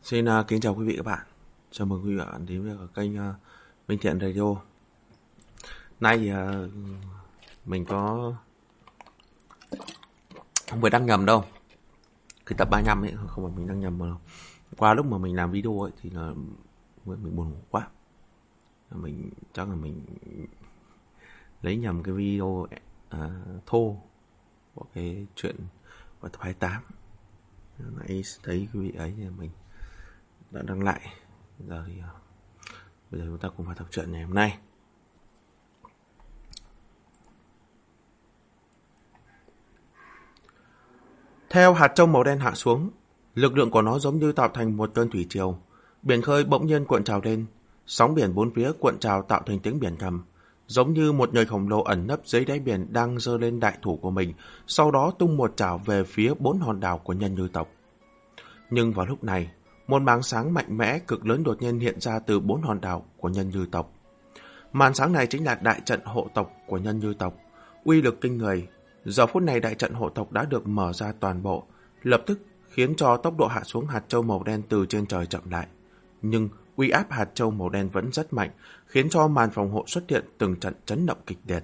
Xin kính chào quý vị các bạn. Chào mừng quý vị bạn đến với kênh Minh Thiện Radio. Nay thì mình có không phải đăng nhầm đâu. Cái tập 35 ấy không phải mình đăng nhầm mà qua lúc mà mình làm video ấy thì là mình buồn ngủ quá. Chắc là mình lấy nhầm cái video thô của cái chuyện của tập 28. Nãy thấy quý vị ấy thì mình đã đăng lại. Bây giờ chúng ta cùng vào tập truyện ngày hôm nay. Theo hạt châu màu đen hạ xuống, lực lượng của nó giống như tạo thành một cơn thủy triều. Biển khơi bỗng nhiên cuộn trào lên, sóng biển bốn phía cuộn trào tạo thành tiếng biển gầm, giống như một người khổng lồ ẩn nấp dưới đáy biển đang giơ lên đại thủ của mình, sau đó tung một chảo về phía 4 hòn đảo của nhân ngư tộc. Nhưng vào lúc này, một màn sáng mạnh mẽ cực lớn đột nhiên hiện ra từ 4 hòn đảo của nhân ngư tộc. Màn sáng này chính là đại trận hộ tộc của nhân ngư tộc, uy lực kinh người. Giờ phút này đại trận hộ tộc đã được mở ra toàn bộ, lập tức khiến cho tốc độ hạ xuống hạt châu màu đen từ trên trời chậm lại. Nhưng uy áp hạt châu màu đen vẫn rất mạnh, khiến cho màn phòng hộ xuất hiện từng trận chấn động kịch liệt.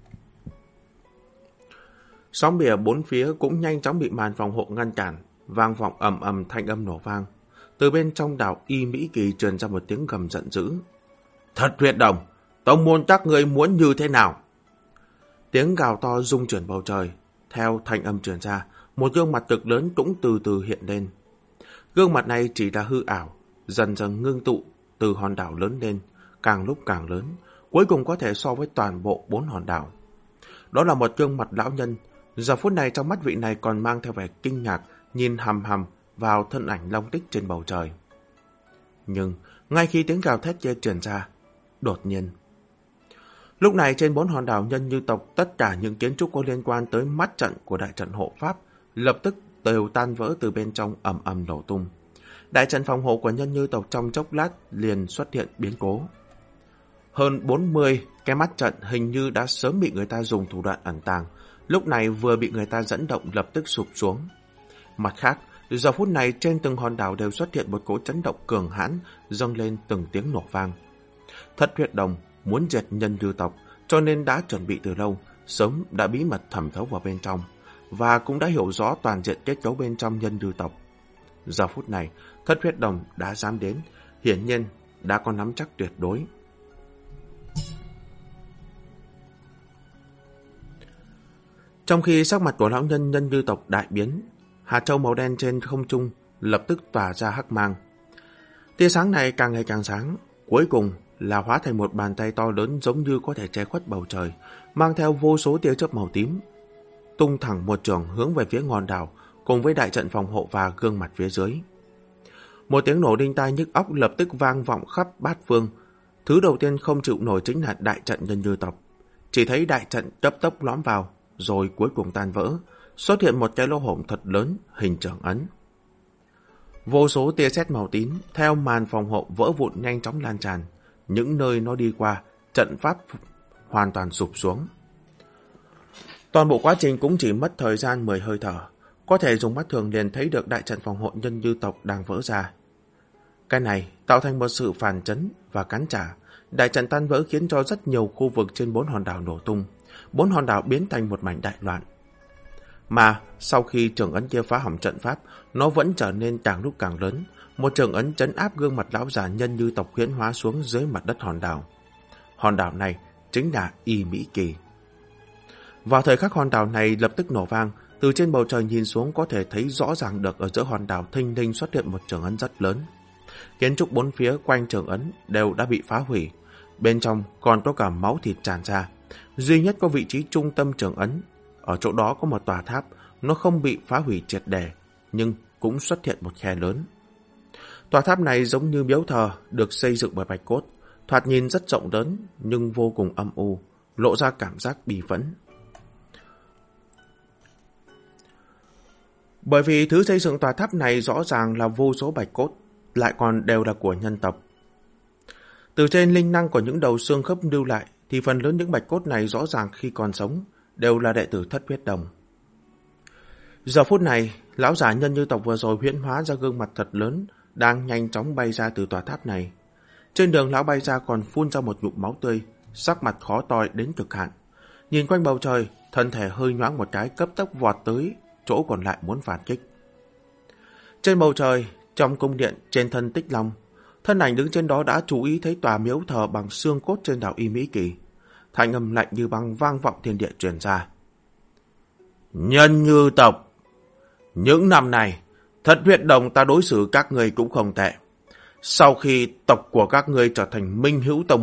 Sóng biển bốn phía cũng nhanh chóng bị màn phòng hộ ngăn cản, vang vọng ầm ầm thanh âm nổ vang. Từ bên trong đảo Y Mỹ Kỳ truyền ra một tiếng gầm giận dữ. Thật huyết đồng, tông môn các ngươi muốn như thế nào? Tiếng gào to rung chuyển bầu trời. Theo thanh âm truyền ra, một gương mặt cực lớn cũng từ từ hiện lên. Gương mặt này chỉ là hư ảo, dần dần ngưng tụ từ hòn đảo lớn lên, càng lúc càng lớn, cuối cùng có thể so với toàn bộ 4 hòn đảo. Đó là một gương mặt lão nhân. Giờ phút này trong mắt vị này còn mang theo vẻ kinh ngạc, nhìn hằm hằm vào thân ảnh long tích trên bầu trời. Nhưng ngay khi tiếng gào thét kia truyền ra, đột nhiên, lúc này trên 4 hòn đảo nhân ngư tộc, tất cả những kiến trúc có liên quan tới mắt trận của đại trận hộ pháp lập tức đều tan vỡ, từ bên trong ầm ầm nổ tung. Đại trận phòng hộ của nhân ngư tộc trong chốc lát liền xuất hiện biến cố. Hơn 40 cái mắt trận hình như đã sớm bị người ta dùng thủ đoạn ẩn tàng, lúc này vừa bị người ta dẫn động lập tức sụp xuống. Mặt khác, giờ phút này trên từng hòn đảo đều xuất hiện một cỗ chấn động cường hãn, dâng lên từng tiếng nổ vang. Thất huyết đồng muốn diệt nhân ngư tộc, cho nên đã chuẩn bị từ lâu, sớm đã bí mật thẩm thấu vào bên trong, và cũng đã hiểu rõ toàn diện kết cấu bên trong nhân ngư tộc. Giờ phút này, thất huyết đồng đã dám đến, hiển nhiên đã có nắm chắc tuyệt đối. Trong khi sắc mặt của lão nhân nhân ngư tộc đại biến, hạt châu màu đen trên không trung lập tức tỏa ra hắc mang. Tia sáng này càng ngày càng sáng, cuối cùng là hóa thành một bàn tay to lớn giống như có thể che khuất bầu trời, mang theo vô số tia chớp màu tím, tung thẳng một trường hướng về phía ngọn đảo, cùng với đại trận phòng hộ và gương mặt phía dưới. Một tiếng nổ đinh tai nhức óc lập tức vang vọng khắp bát phương. Thứ đầu tiên không chịu nổi chính là đại trận nhân ngư tộc. Chỉ thấy đại trận cấp tốc lõm vào, rồi cuối cùng tan vỡ, xuất hiện một cái lỗ hổng thật lớn, hình trưởng ấn. Vô số tia sét màu tím theo màn phòng hộ vỡ vụn nhanh chóng lan tràn. Những nơi nó đi qua, trận pháp hoàn toàn sụp xuống. Toàn bộ quá trình cũng chỉ mất thời gian 10 hơi thở, có thể dùng mắt thường liền thấy được đại trận phòng hộ nhân ngư tộc đang vỡ ra. Cái này tạo thành một sự phản chấn và cắn trả. Đại trận tan vỡ khiến cho rất nhiều khu vực trên 4 hòn đảo nổ tung. 4 hòn đảo biến thành một mảnh đại loạn. Mà sau khi trường ấn kia phá hỏng trận pháp, nó vẫn trở nên càng lúc càng lớn. Một trường ấn trấn áp gương mặt lão già nhân ngư tộc huyễn hóa xuống dưới mặt đất hòn đảo. Hòn đảo này chính là Y Mỹ Kỳ. Vào thời khắc hòn đảo này lập tức nổ vang, từ trên bầu trời nhìn xuống có thể thấy rõ ràng được ở giữa hòn đảo thình lình xuất hiện một trường ấn rất lớn. Kiến trúc bốn phía quanh trường ấn đều đã bị phá hủy, bên trong còn có cả máu thịt tràn ra. Duy nhất có vị trí trung tâm trường ấn, ở chỗ đó có một tòa tháp, nó không bị phá hủy triệt để, nhưng cũng xuất hiện một khe lớn. Tòa tháp này giống như miếu thờ được xây dựng bởi bạch cốt, thoạt nhìn rất rộng lớn nhưng vô cùng âm u, lộ ra cảm giác bi phẫn. Bởi vì thứ xây dựng tòa tháp này rõ ràng là vô số bạch cốt, lại còn đều là của nhân tộc. Từ trên linh năng của những đầu xương khớp lưu lại, thì phần lớn những bạch cốt này rõ ràng khi còn sống đều là đệ tử thất huyết đồng. Giờ phút này, lão giả nhân ngư tộc vừa rồi huyễn hóa ra gương mặt thật lớn, đang nhanh chóng bay ra từ tòa tháp này. Trên đường lão bay ra còn phun ra một ngụm máu tươi, sắc mặt khó coi đến cực hạn. Nhìn quanh bầu trời, thân thể hơi nhoáng một cái, cấp tốc vọt tới chỗ còn lại muốn phản kích. Trên bầu trời, trong cung điện trên thân Tích Long, thân ảnh đứng trên đó đã chú ý thấy tòa miếu thờ bằng xương cốt trên đảo Y Mỹ Kỳ. Thanh âm lạnh như băng vang vọng thiên địa truyền ra. Nhân Như tộc, những năm này, Thất Huyết Đồng ta đối xử các người cũng không tệ. Sau khi tộc của các ngươi trở thành minh hữu tông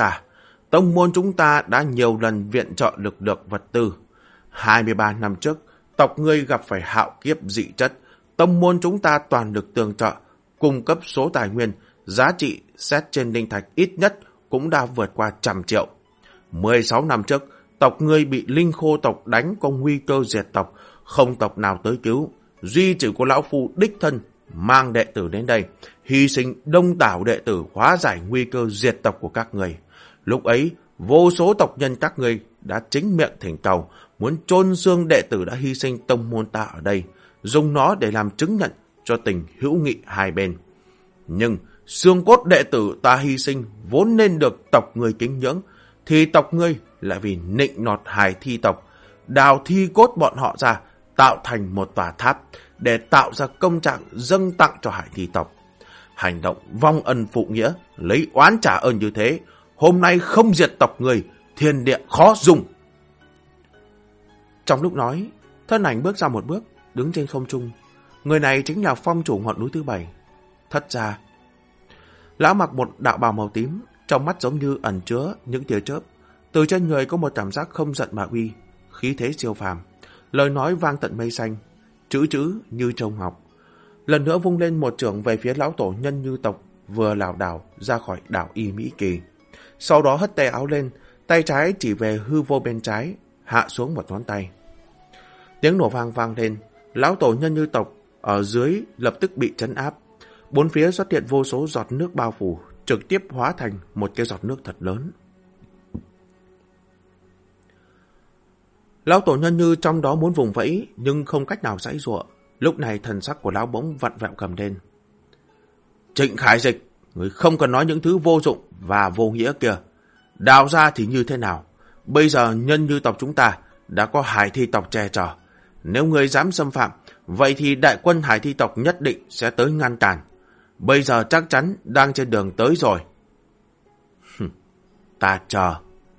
môn chúng ta đã nhiều lần viện trợ lực lượng vật tư. 23 năm trước, tộc ngươi gặp phải hạo kiếp dị chất, tông môn chúng ta toàn lực tương trợ, cung cấp số tài nguyên, giá trị xét trên linh thạch ít nhất cũng đã vượt qua 100 triệu. 16 năm trước, tộc ngươi bị linh khô tộc đánh có nguy cơ diệt tộc, không tộc nào tới cứu. Duy chỉ có lão phu đích thân mang đệ tử đến đây, hy sinh đông đảo đệ tử hóa giải nguy cơ diệt tộc của các người. Lúc ấy, vô số tộc nhân các người đã chính miệng thỉnh cầu, muốn chôn xương đệ tử đã hy sinh tông môn ta ở đây, dùng nó để làm chứng nhận cho tình hữu nghị hai bên. Nhưng xương cốt đệ tử ta hy sinh vốn nên được tộc người kính ngưỡng, thì tộc ngươi lại vì nịnh nọt hài thi tộc, đào thi cốt bọn họ ra, tạo thành một tòa tháp để tạo ra công trạng dâng tặng cho hải thi tộc. Hành động vong ân phụ nghĩa, lấy oán trả ơn như thế, hôm nay không diệt tộc người, thiên địa khó dung. Trong lúc nói, thân ảnh bước ra một bước, đứng trên không trung. Người này chính là phong chủ ngọn núi thứ 7, Thất Gia. Lão mặc một đạo bào màu tím, trong mắt giống như ẩn chứa những tia chớp. Từ trên người có một cảm giác không giận mà uy, khí thế siêu phàm. Lời nói vang tận mây xanh, chữ chữ như châu ngọc. Lần nữa vung lên một chưởng về phía lão tổ Nhân Như tộc vừa lảo đảo ra khỏi đảo Y Mỹ Kỳ. Sau đó hất tay áo lên, tay trái chỉ về hư vô bên trái, hạ xuống một ngón tay. Tiếng nổ vang vang lên, lão tổ Nhân Như tộc ở dưới lập tức bị trấn áp. Bốn phía xuất hiện vô số giọt nước bao phủ, trực tiếp hóa thành một cái giọt nước thật lớn. Lão tổ Nhân Như trong đó muốn vùng vẫy nhưng không cách nào giãy giụa. Lúc này thần sắc của lão bỗng vặn vẹo cầm lên. Trịnh Khải Dịch, người không cần nói những thứ vô dụng và vô nghĩa kia. Đào ra thì như thế nào? Bây giờ Nhân Như tộc chúng ta đã có hải thi tộc che chở. Nếu người dám xâm phạm, vậy thì đại quân hải thi tộc nhất định sẽ tới ngăn cản. Bây giờ chắc chắn đang trên đường tới rồi. Ta chờ.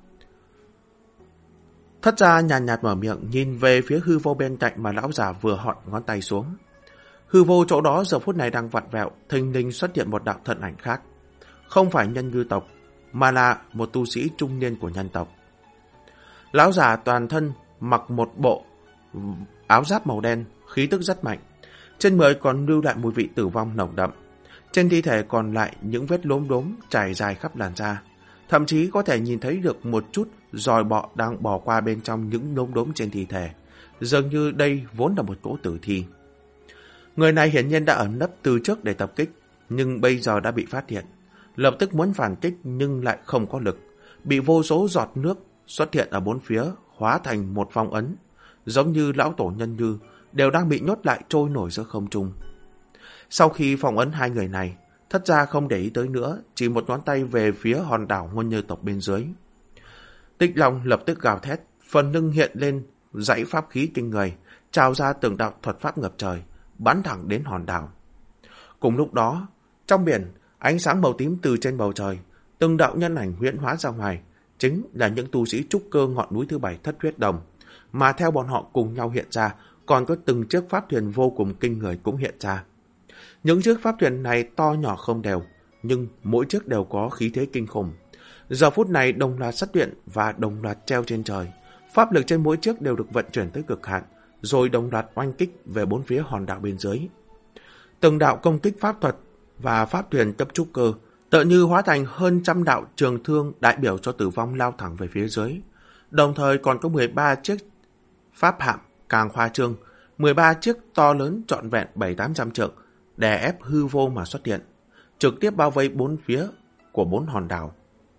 Thất Gia nhàn nhạt mở miệng, nhìn về phía hư vô bên cạnh mà lão già vừa họn ngón tay xuống. Hư vô chỗ đó giờ phút này đang vặn vẹo, thình lình xuất hiện một đạo thân ảnh khác. Không phải Nhân Như tộc, mà là một tu sĩ trung niên của nhân tộc. Lão già toàn thân mặc một bộ áo giáp màu đen, khí tức rất mạnh. Trên người còn lưu lại mùi vị tử vong nồng đậm. Trên thi thể còn lại những vết lốm đốm trải dài khắp làn da. Thậm chí có thể nhìn thấy được một chút giòi bọ đang bò qua bên trong những lốm đốm trên thi thể. Dường như đây vốn là một cỗ tử thi. Người này hiển nhiên đã ẩn nấp từ trước để tập kích, nhưng bây giờ đã bị phát hiện. Lập tức muốn phản kích nhưng lại không có lực. Bị vô số giọt nước xuất hiện ở bốn phía, hóa thành một phong ấn. Giống như lão tổ Nhân Như, đều đang bị nhốt lại trôi nổi giữa không trung. Sau khi phong ấn hai người này, Thất Gia không để ý tới nữa, chỉ một ngón tay về phía hòn đảo Ngôn Như tộc bên dưới. Tích Long lập tức gào thét, phần lưng hiện lên dãy pháp khí kinh người, trào ra từng đạo thuật pháp ngập trời, bắn thẳng đến hòn đảo. Cùng lúc đó, trong biển, ánh sáng màu tím từ trên bầu trời, từng đạo nhân ảnh huyễn hóa ra ngoài, chính là những tu sĩ trúc cơ ngọn núi thứ 7 Thất Huyết Đồng, mà theo bọn họ cùng nhau hiện ra, còn có từng chiếc pháp thuyền vô cùng kinh người cũng hiện ra. Những chiếc pháp thuyền này to nhỏ không đều, nhưng mỗi chiếc đều có khí thế kinh khủng. Giờ phút này đồng loạt xuất hiện và đồng loạt treo trên trời. Pháp lực trên mỗi chiếc đều được vận chuyển tới cực hạn, rồi đồng loạt oanh kích về bốn phía hòn đảo bên dưới. Từng đạo công kích pháp thuật và pháp thuyền cấp trúc cơ, tựa như hóa thành hơn 100 đạo trường thương đại biểu cho tử vong lao thẳng về phía dưới. Đồng thời còn có 13 chiếc pháp hạm càng khoa trương, 13 chiếc to lớn trọn vẹn 700-800 trượng, đè ép hư vô mà xuất hiện, trực tiếp bao vây bốn phía của 4 hòn đảo.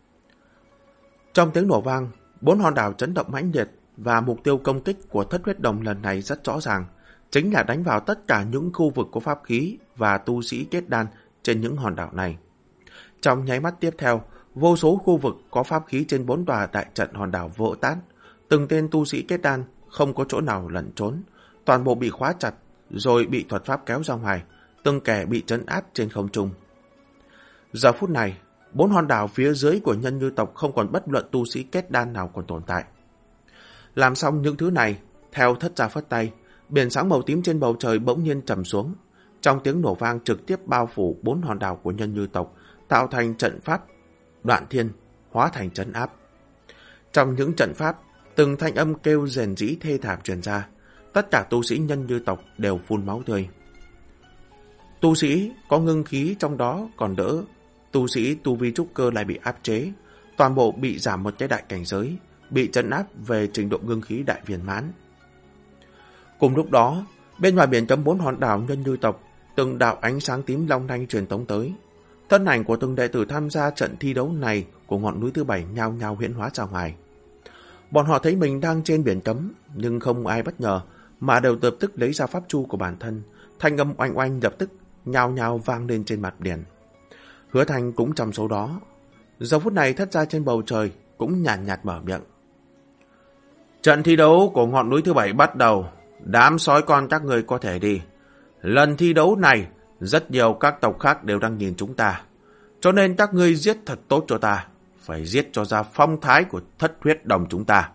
Trong tiếng nổ vang, 4 hòn đảo chấn động mãnh liệt và mục tiêu công kích của Thất Huyết Đồng lần này rất rõ ràng, chính là đánh vào tất cả những khu vực có pháp khí và tu sĩ kết đan trên những hòn đảo này. Trong nháy mắt tiếp theo, vô số khu vực có pháp khí trên 4 tòa đại trận hòn đảo vỡ tan, từng tên tu sĩ kết đan không có chỗ nào lẩn trốn, toàn bộ bị khóa chặt rồi bị thuật pháp kéo ra ngoài, từng kẻ bị trấn áp trên không trung. Giờ phút này, 4 hòn đảo phía dưới của Nhân Như tộc không còn bất luận tu sĩ kết đan nào còn tồn tại. Làm xong những thứ này, theo Thất Gia phất tay, biển sáng màu tím trên bầu trời bỗng nhiên trầm xuống, trong tiếng nổ vang trực tiếp bao phủ 4 hòn đảo của Nhân Như tộc, tạo thành trận pháp đoạn thiên, hóa thành trấn áp. Trong những trận pháp, từng thanh âm kêu rền rĩ thê thảm truyền ra, tất cả tu sĩ Nhân Như tộc đều phun máu tươi. Tu sĩ có ngưng khí trong đó còn đỡ, tu sĩ tu vi trúc cơ lại bị áp chế, toàn bộ bị giảm một cái đại cảnh giới, bị trấn áp về trình độ ngưng khí đại viên mãn. Cùng lúc đó, bên ngoài biển cấm 4 hòn đảo Nhân Như tộc, từng đạo ánh sáng tím long lanh truyền tống tới. Thân ảnh của từng đệ tử tham gia trận thi đấu này của ngọn núi thứ 7 nhao nhao huyễn hóa ra ngoài. Bọn họ thấy mình đang trên biển cấm, nhưng không ai bất ngờ, mà đều lập tức lấy ra pháp chu của bản thân. Thanh âm oanh oanh lập tức nhao nhao vang lên trên mặt biển. Hứa Thanh cũng trong số đó. Giờ phút này Thất Gia trên bầu trời cũng nhàn nhạt mở miệng. Trận thi đấu của ngọn núi thứ 7 bắt đầu. Đám sói con các người có thể đi. Lần thi đấu này, rất nhiều các tộc khác đều đang nhìn chúng ta. Cho nên các ngươi giết thật tốt cho ta. Phải giết cho ra phong thái của Thất Huyết Đồng chúng ta.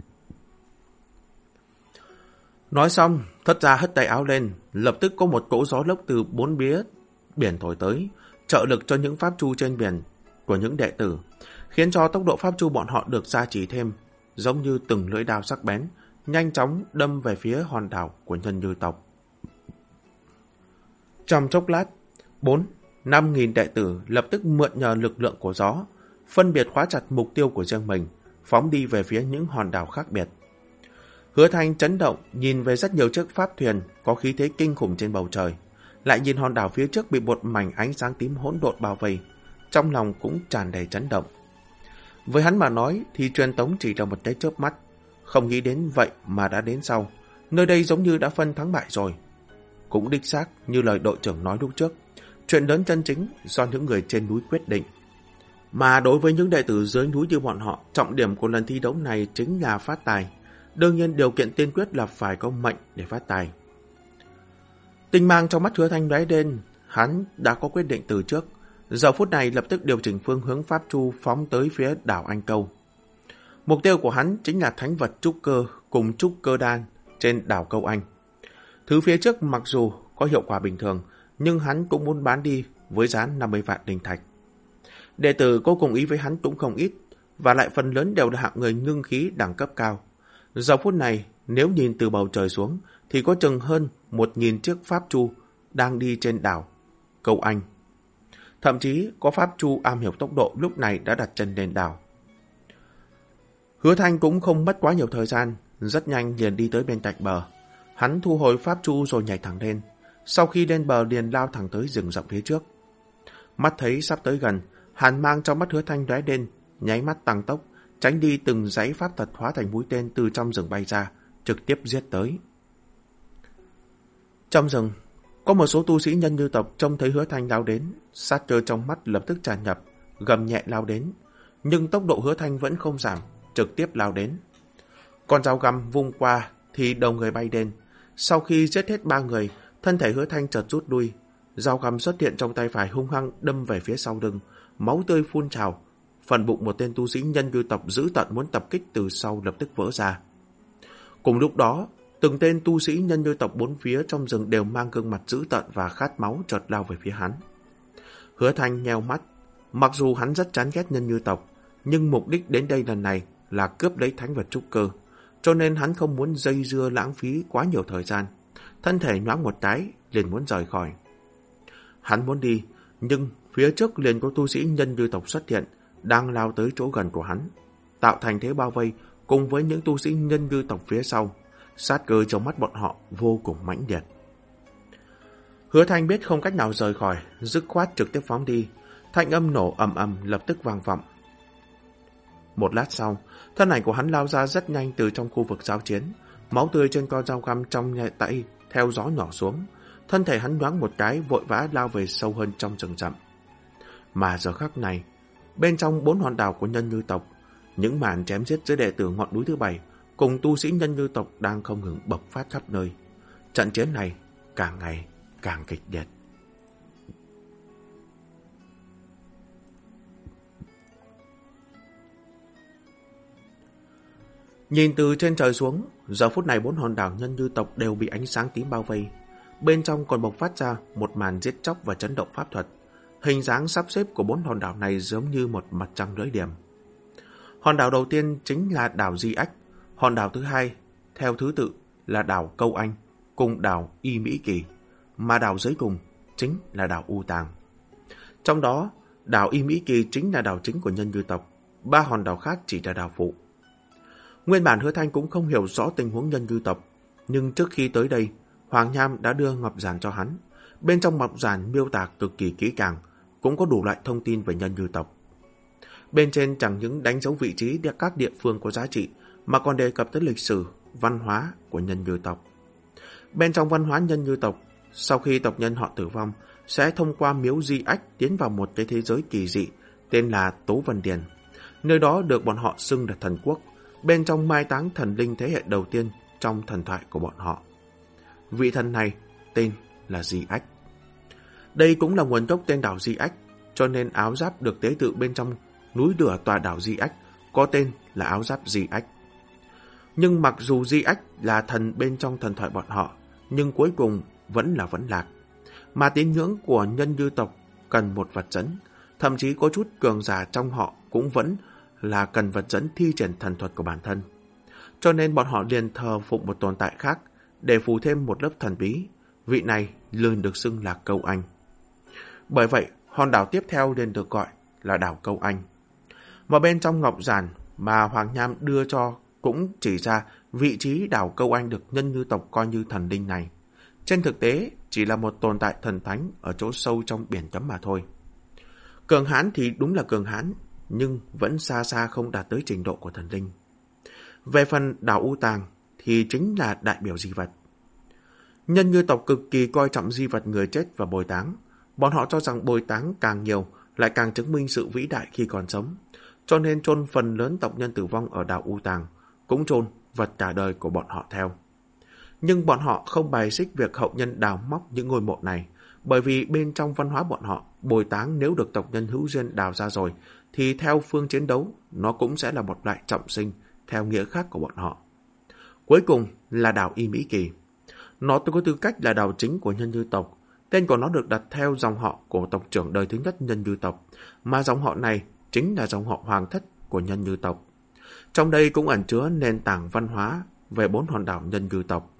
Nói xong, Thất Gia hất tay áo lên, lập tức có một cỗ gió lốc từ bốn phía biển thổi tới, trợ lực cho những pháp chu trên biển của những đệ tử, khiến cho tốc độ pháp chu bọn họ được gia trì thêm, giống như từng lưỡi đao sắc bén, nhanh chóng đâm về phía hòn đảo của Nhân Như tộc. Trong chốc lát, 4-5 nghìn đệ tử lập tức mượn nhờ lực lượng của gió, phân biệt khóa chặt mục tiêu của riêng mình, phóng đi về phía những hòn đảo khác biệt. Hứa Thanh chấn động, nhìn về rất nhiều chiếc pháp thuyền có khí thế kinh khủng trên bầu trời, lại nhìn hòn đảo phía trước bị một mảnh ánh sáng tím hỗn độn bao vây, trong lòng cũng tràn đầy chấn động. Với hắn mà nói thì truyền tống chỉ là một cái chớp mắt, không nghĩ đến vậy mà đã đến sau, nơi đây giống như đã phân thắng bại rồi. Cũng đích xác như lời đội trưởng nói lúc trước, chuyện lớn chân chính do những người trên núi quyết định. Mà đối với những đệ tử dưới núi như bọn họ, trọng điểm của lần thi đấu này chính là phát tài. Đương nhiên điều kiện tiên quyết là phải có mệnh để phát tài. Tinh mang trong mắt Hứa Thanh lóe lên, hắn đã có quyết định từ trước. Giờ phút này lập tức điều chỉnh phương hướng pháp chu phóng tới phía đảo Anh Câu. Mục tiêu của hắn chính là thánh vật trúc cơ cùng trúc cơ đan trên đảo Câu Anh. Thứ phía trước mặc dù có hiệu quả bình thường, nhưng hắn cũng muốn bán đi với giá 50 vạn linh thạch. Đệ tử có cùng ý với hắn cũng không ít, và lại phần lớn đều là hạng người ngưng khí đẳng cấp cao. Giờ phút này, nếu nhìn từ bầu trời xuống, thì có chừng hơn 1.000 chiếc pháp chu đang đi trên đảo Câu Anh. Thậm chí có pháp chu am hiểu tốc độ lúc này đã đặt chân lên đảo. Hứa Thanh cũng không mất quá nhiều thời gian, rất nhanh liền đi tới bên cạnh bờ. Hắn thu hồi pháp chu rồi nhảy thẳng lên. Sau khi lên bờ liền lao thẳng tới rừng rậm phía trước. Mắt thấy sắp tới gần, hàn mang trong mắt Hứa Thanh lóe lên, nháy mắt tăng tốc, tránh đi từng dãy pháp thuật hóa thành mũi tên từ trong rừng bay ra, trực tiếp giết tới. Trong rừng, có một số tu sĩ Nhân Như tộc trông thấy Hứa Thanh lao đến, sát cơ trong mắt lập tức tràn nhập, gầm nhẹ lao đến, nhưng tốc độ Hứa Thanh vẫn không giảm, trực tiếp lao đến. Con dao găm vung qua thì đầu người bay lên. Sau khi giết hết 3 người, thân thể Hứa Thanh chợt rút lui, dao găm xuất hiện trong tay phải hung hăng đâm về phía sau lưng, máu tươi phun trào. Phần bụng một tên tu sĩ Nhân Như tộc dữ tợn muốn tập kích từ sau lập tức vỡ ra. Cùng lúc đó, từng tên tu sĩ Nhân Như tộc bốn phía trong rừng đều mang gương mặt dữ tợn và khát máu chợt lao về phía hắn. Hứa Thanh nheo mắt, mặc dù hắn rất chán ghét Nhân Như tộc, nhưng mục đích đến đây lần này là cướp lấy thánh vật trúc cơ, cho nên hắn không muốn dây dưa lãng phí quá nhiều thời gian. Thân thể nhoáng một cái, liền muốn rời khỏi. Hắn muốn đi, nhưng phía trước liền có tu sĩ Nhân Như tộc xuất hiện, đang lao tới chỗ gần của hắn, tạo thành thế bao vây cùng với những tu sĩ Nhân Như tộc phía sau. Sát cơ trong mắt bọn họ vô cùng mãnh liệt. Hứa Thanh biết không cách nào rời khỏi, dứt khoát trực tiếp phóng đi. Thanh âm nổ ầm ầm lập tức vang vọng. Một lát sau, thân ảnh của hắn lao ra rất nhanh từ trong khu vực giao chiến. Máu tươi trên con dao găm trong tay theo gió nhỏ xuống, thân thể hắn nhoáng một cái vội vã lao về sâu hơn trong rừng rậm. Mà giờ khắc này, bên trong 4 hòn đảo của nhân ngư tộc, những màn chém giết giữa đệ tử ngọn núi thứ 7 cùng tu sĩ nhân ngư tộc đang không ngừng bộc phát khắp nơi. Trận chiến này càng ngày càng kịch liệt. Nhìn từ trên trời xuống, giờ phút này 4 hòn đảo nhân ngư tộc đều bị ánh sáng tím bao vây. Bên trong còn bộc phát ra một màn giết chóc và chấn động pháp thuật. Hình dáng sắp xếp của 4 hòn đảo này giống như một mặt trăng lưỡi liềm. Hòn đảo đầu tiên chính là đảo Di Ách, hòn đảo thứ hai theo thứ tự là đảo Câu Anh cùng đảo Y Mỹ Kỳ, mà đảo dưới cùng chính là đảo U Tàng. Trong đó, đảo Y Mỹ Kỳ chính là đảo chính của nhân ngư tộc, 3 hòn đảo khác chỉ là đảo phụ. Nguyên bản Hứa Thanh cũng không hiểu rõ tình huống nhân ngư tộc, nhưng trước khi tới đây, Hoàng Nham đã đưa ngọc giản cho hắn. Bên trong ngọc giản miêu tả cực kỳ kỹ càng, cũng có đủ loại thông tin về nhân ngư tộc. Bên trên chẳng những đánh dấu vị trí các địa phương có giá trị, mà còn đề cập tới lịch sử, văn hóa của nhân ngư tộc. Bên trong văn hóa nhân ngư tộc, sau khi tộc nhân họ tử vong, sẽ thông qua miếu Di Ách tiến vào một cái thế giới kỳ dị tên là Tố Vân Điền. Nơi đó được bọn họ xưng là thần quốc, bên trong mai táng thần linh thế hệ đầu tiên trong thần thoại của bọn họ. Vị thần này tên là Di Ách. Đây cũng là nguồn gốc tên đảo Di Ách, cho nên áo giáp được tế tự bên trong núi lửa tòa đảo Di Ách có tên là áo giáp Di Ách. Nhưng mặc dù Di Ách là thần bên trong thần thoại bọn họ, nhưng cuối cùng vẫn lạc. Mà tín ngưỡng của nhân ngư tộc cần một vật dẫn, thậm chí có chút cường giả trong họ cũng vẫn là cần vật dẫn thi triển thần thuật của bản thân. Cho nên bọn họ liền thờ phụng một tồn tại khác để phủ thêm một lớp thần bí. Vị này luôn được xưng là Câu Anh. Bởi vậy, hòn đảo tiếp theo liền được gọi là đảo Câu Anh. Mà bên trong ngọc giản mà Hoàng Nham đưa cho cũng chỉ ra vị trí đảo Câu Anh được nhân ngư tộc coi như thần linh này. Trên thực tế, chỉ là một tồn tại thần thánh ở chỗ sâu trong biển cấm mà thôi. Cường hãn thì đúng là cường hãn, nhưng vẫn xa xa không đạt tới trình độ của thần linh. Về phần đảo U Tàng thì chính là đại biểu di vật. Nhân ngư tộc cực kỳ coi trọng di vật người chết và bồi táng. Bọn họ cho rằng bồi táng càng nhiều lại càng chứng minh sự vĩ đại khi còn sống. Cho nên chôn phần lớn tộc nhân tử vong ở đảo U Tàng, cũng chôn vật cả đời của bọn họ theo. Nhưng bọn họ không bài xích việc hậu nhân đào móc những ngôi mộ này, bởi vì bên trong văn hóa bọn họ, bồi táng nếu được tộc nhân hữu duyên đào ra rồi, thì theo phương chiến đấu, nó cũng sẽ là một loại trọng sinh theo nghĩa khác của bọn họ. Cuối cùng là đảo Y Mỹ Kỳ. Nó có tư cách là đảo chính của nhân ngư tộc. Tên của nó được đặt theo dòng họ của tộc trưởng đời thứ nhất nhân ngư tộc, mà dòng họ này chính là dòng họ hoàng thất của nhân ngư tộc. Trong đây cũng ẩn chứa nền tảng văn hóa về 4 hòn đảo nhân ngư tộc.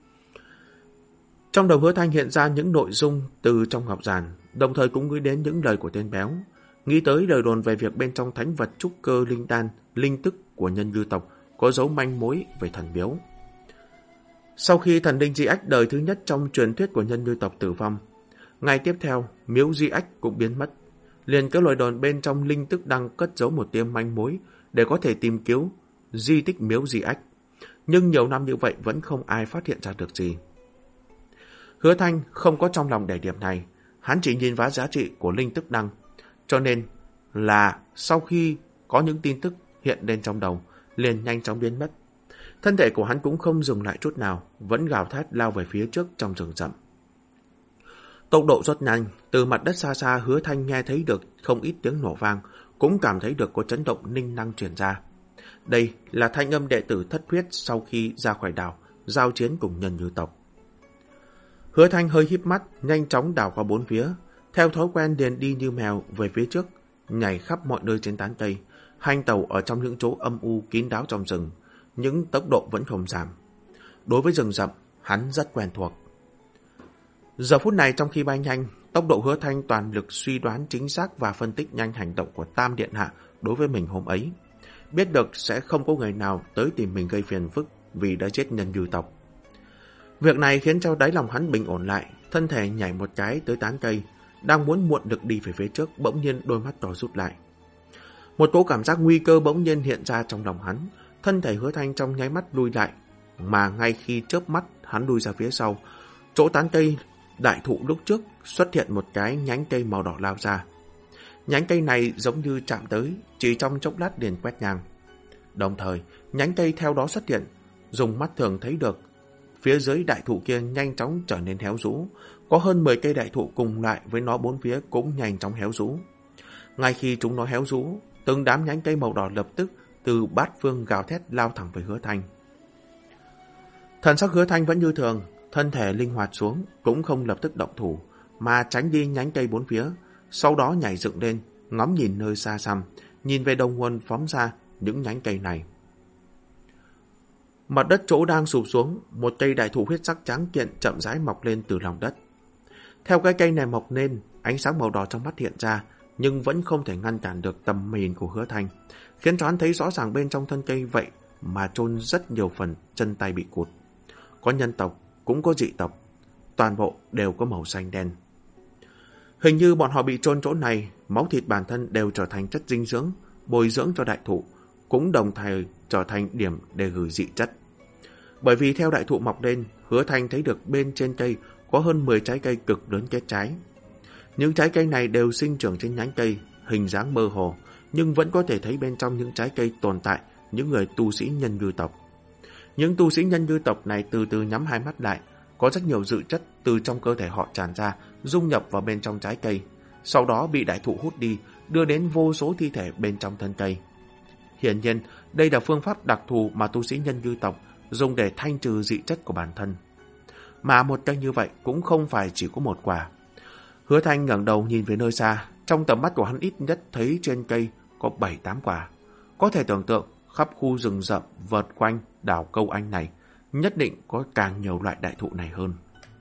Trong đầu Hứa Thanh hiện ra những nội dung từ trong ngọc giản, đồng thời cũng nghĩ đến những lời của tên béo, nghĩ tới lời đồn về việc bên trong thánh vật trúc cơ linh đan, linh tức của nhân ngư tộc có dấu manh mối về thần miếu. Sau khi thần linh Di Ách đời thứ nhất trong truyền thuyết của nhân ngư tộc tử vong, ngày tiếp theo miếu Di Ách cũng biến mất. Liền có lời đồn bên trong linh tức đang cất giấu một tia manh mối để có thể tìm kiếm di tích miếu Di Ách. Nhưng nhiều năm như vậy vẫn không ai phát hiện ra được gì. Hứa Thanh không có trong lòng để điểm này, hắn chỉ nhìn vào giá trị của linh tức đăng, cho nên là sau khi có những tin tức hiện lên trong đầu, liền nhanh chóng biến mất. Thân thể của hắn cũng không dừng lại chút nào, vẫn gào thét lao về phía trước trong rừng rậm. Tốc độ rất nhanh, từ mặt đất xa xa Hứa Thanh nghe thấy được không ít tiếng nổ vang, cũng cảm thấy được có chấn động ninh năng truyền ra. Đây là thanh âm đệ tử thất huyết sau khi ra khỏi đảo, giao chiến cùng nhân ngư tộc. Hứa Thanh hơi híp mắt, nhanh chóng đảo qua bốn phía, theo thói quen liền đi như mèo về phía trước, nhảy khắp mọi nơi trên tán cây, hành tàu ở trong những chỗ âm u kín đáo trong rừng, những tốc độ vẫn không giảm. Đối với rừng rậm, hắn rất quen thuộc. Giờ phút này trong khi bay nhanh, tốc độ Hứa Thanh toàn lực suy đoán chính xác và phân tích nhanh hành động của Tam Điện Hạ đối với mình hôm ấy. Biết được sẽ không có người nào tới tìm mình gây phiền phức vì đã giết nhân ngư tộc. Việc này khiến cho đáy lòng hắn bình ổn lại, thân thể nhảy một cái tới tán cây, đang muốn muộn được đi về phía trước, bỗng nhiên đôi mắt to rút lại. Một cỗ cảm giác nguy cơ bỗng nhiên hiện ra trong lòng hắn, thân thể Hứa Thanh trong nháy mắt lùi lại, mà ngay khi chớp mắt hắn lùi ra phía sau, chỗ tán cây đại thụ lúc trước xuất hiện một cái nhánh cây màu đỏ lao ra. Nhánh cây này giống như chạm tới, chỉ trong chốc lát liền quét ngang. Đồng thời, nhánh cây theo đó xuất hiện, dùng mắt thường thấy được. Phía dưới đại thụ kia nhanh chóng trở nên héo rũ, có hơn 10 cây đại thụ cùng lại với nó bốn phía cũng nhanh chóng héo rũ. Ngay khi chúng nó héo rũ, từng đám nhánh cây màu đỏ lập tức từ bát phương gào thét lao thẳng về Hứa Thanh. Thần sắc Hứa Thanh vẫn như thường, thân thể linh hoạt xuống, cũng không lập tức động thủ, mà tránh đi nhánh cây bốn phía, sau đó nhảy dựng lên, ngắm nhìn nơi xa xăm, nhìn về đầu nguồn phóng ra những nhánh cây này. Mặt đất chỗ đang sụp xuống, một cây đại thụ huyết sắc trắng kiện chậm rãi mọc lên từ lòng đất. Theo cái cây này mọc lên, ánh sáng màu đỏ trong mắt hiện ra, nhưng vẫn không thể ngăn cản được tầm nhìn của Hứa Thanh, khiến cho hắn thấy rõ ràng bên trong thân cây vậy mà chôn rất nhiều phần chân tay bị cụt. Có nhân tộc, cũng có dị tộc, toàn bộ đều có màu xanh đen. Hình như bọn họ bị chôn chỗ này, máu thịt bản thân đều trở thành chất dinh dưỡng, bồi dưỡng cho đại thụ, cũng đồng thời trở thành điểm để gửi dị chất. Bởi vì theo đại thụ mọc lên, Hứa Thanh thấy được bên trên cây có hơn 10 trái cây cực lớn kết trái. Những trái cây này đều sinh trưởng trên nhánh cây, hình dáng mơ hồ, nhưng vẫn có thể thấy bên trong những trái cây tồn tại những người tu sĩ nhân ngư tộc. Những tu sĩ nhân ngư tộc này từ từ nhắm hai mắt lại, có rất nhiều dự chất từ trong cơ thể họ tràn ra, dung nhập vào bên trong trái cây, sau đó bị đại thụ hút đi, đưa đến vô số thi thể bên trong thân cây. Hiển nhiên, đây là phương pháp đặc thù mà tu sĩ nhân ngư tộc dùng để thanh trừ dị chất của bản thân. Mà một cây như vậy cũng không phải chỉ có một quả. Hứa Thanh ngẩng đầu nhìn về nơi xa, trong tầm mắt của hắn ít nhất thấy trên cây có 7-8 quả. Có thể tưởng tượng, khắp khu rừng rậm vợt quanh đảo Câu Anh này, nhất định có càng nhiều loại đại thụ này hơn.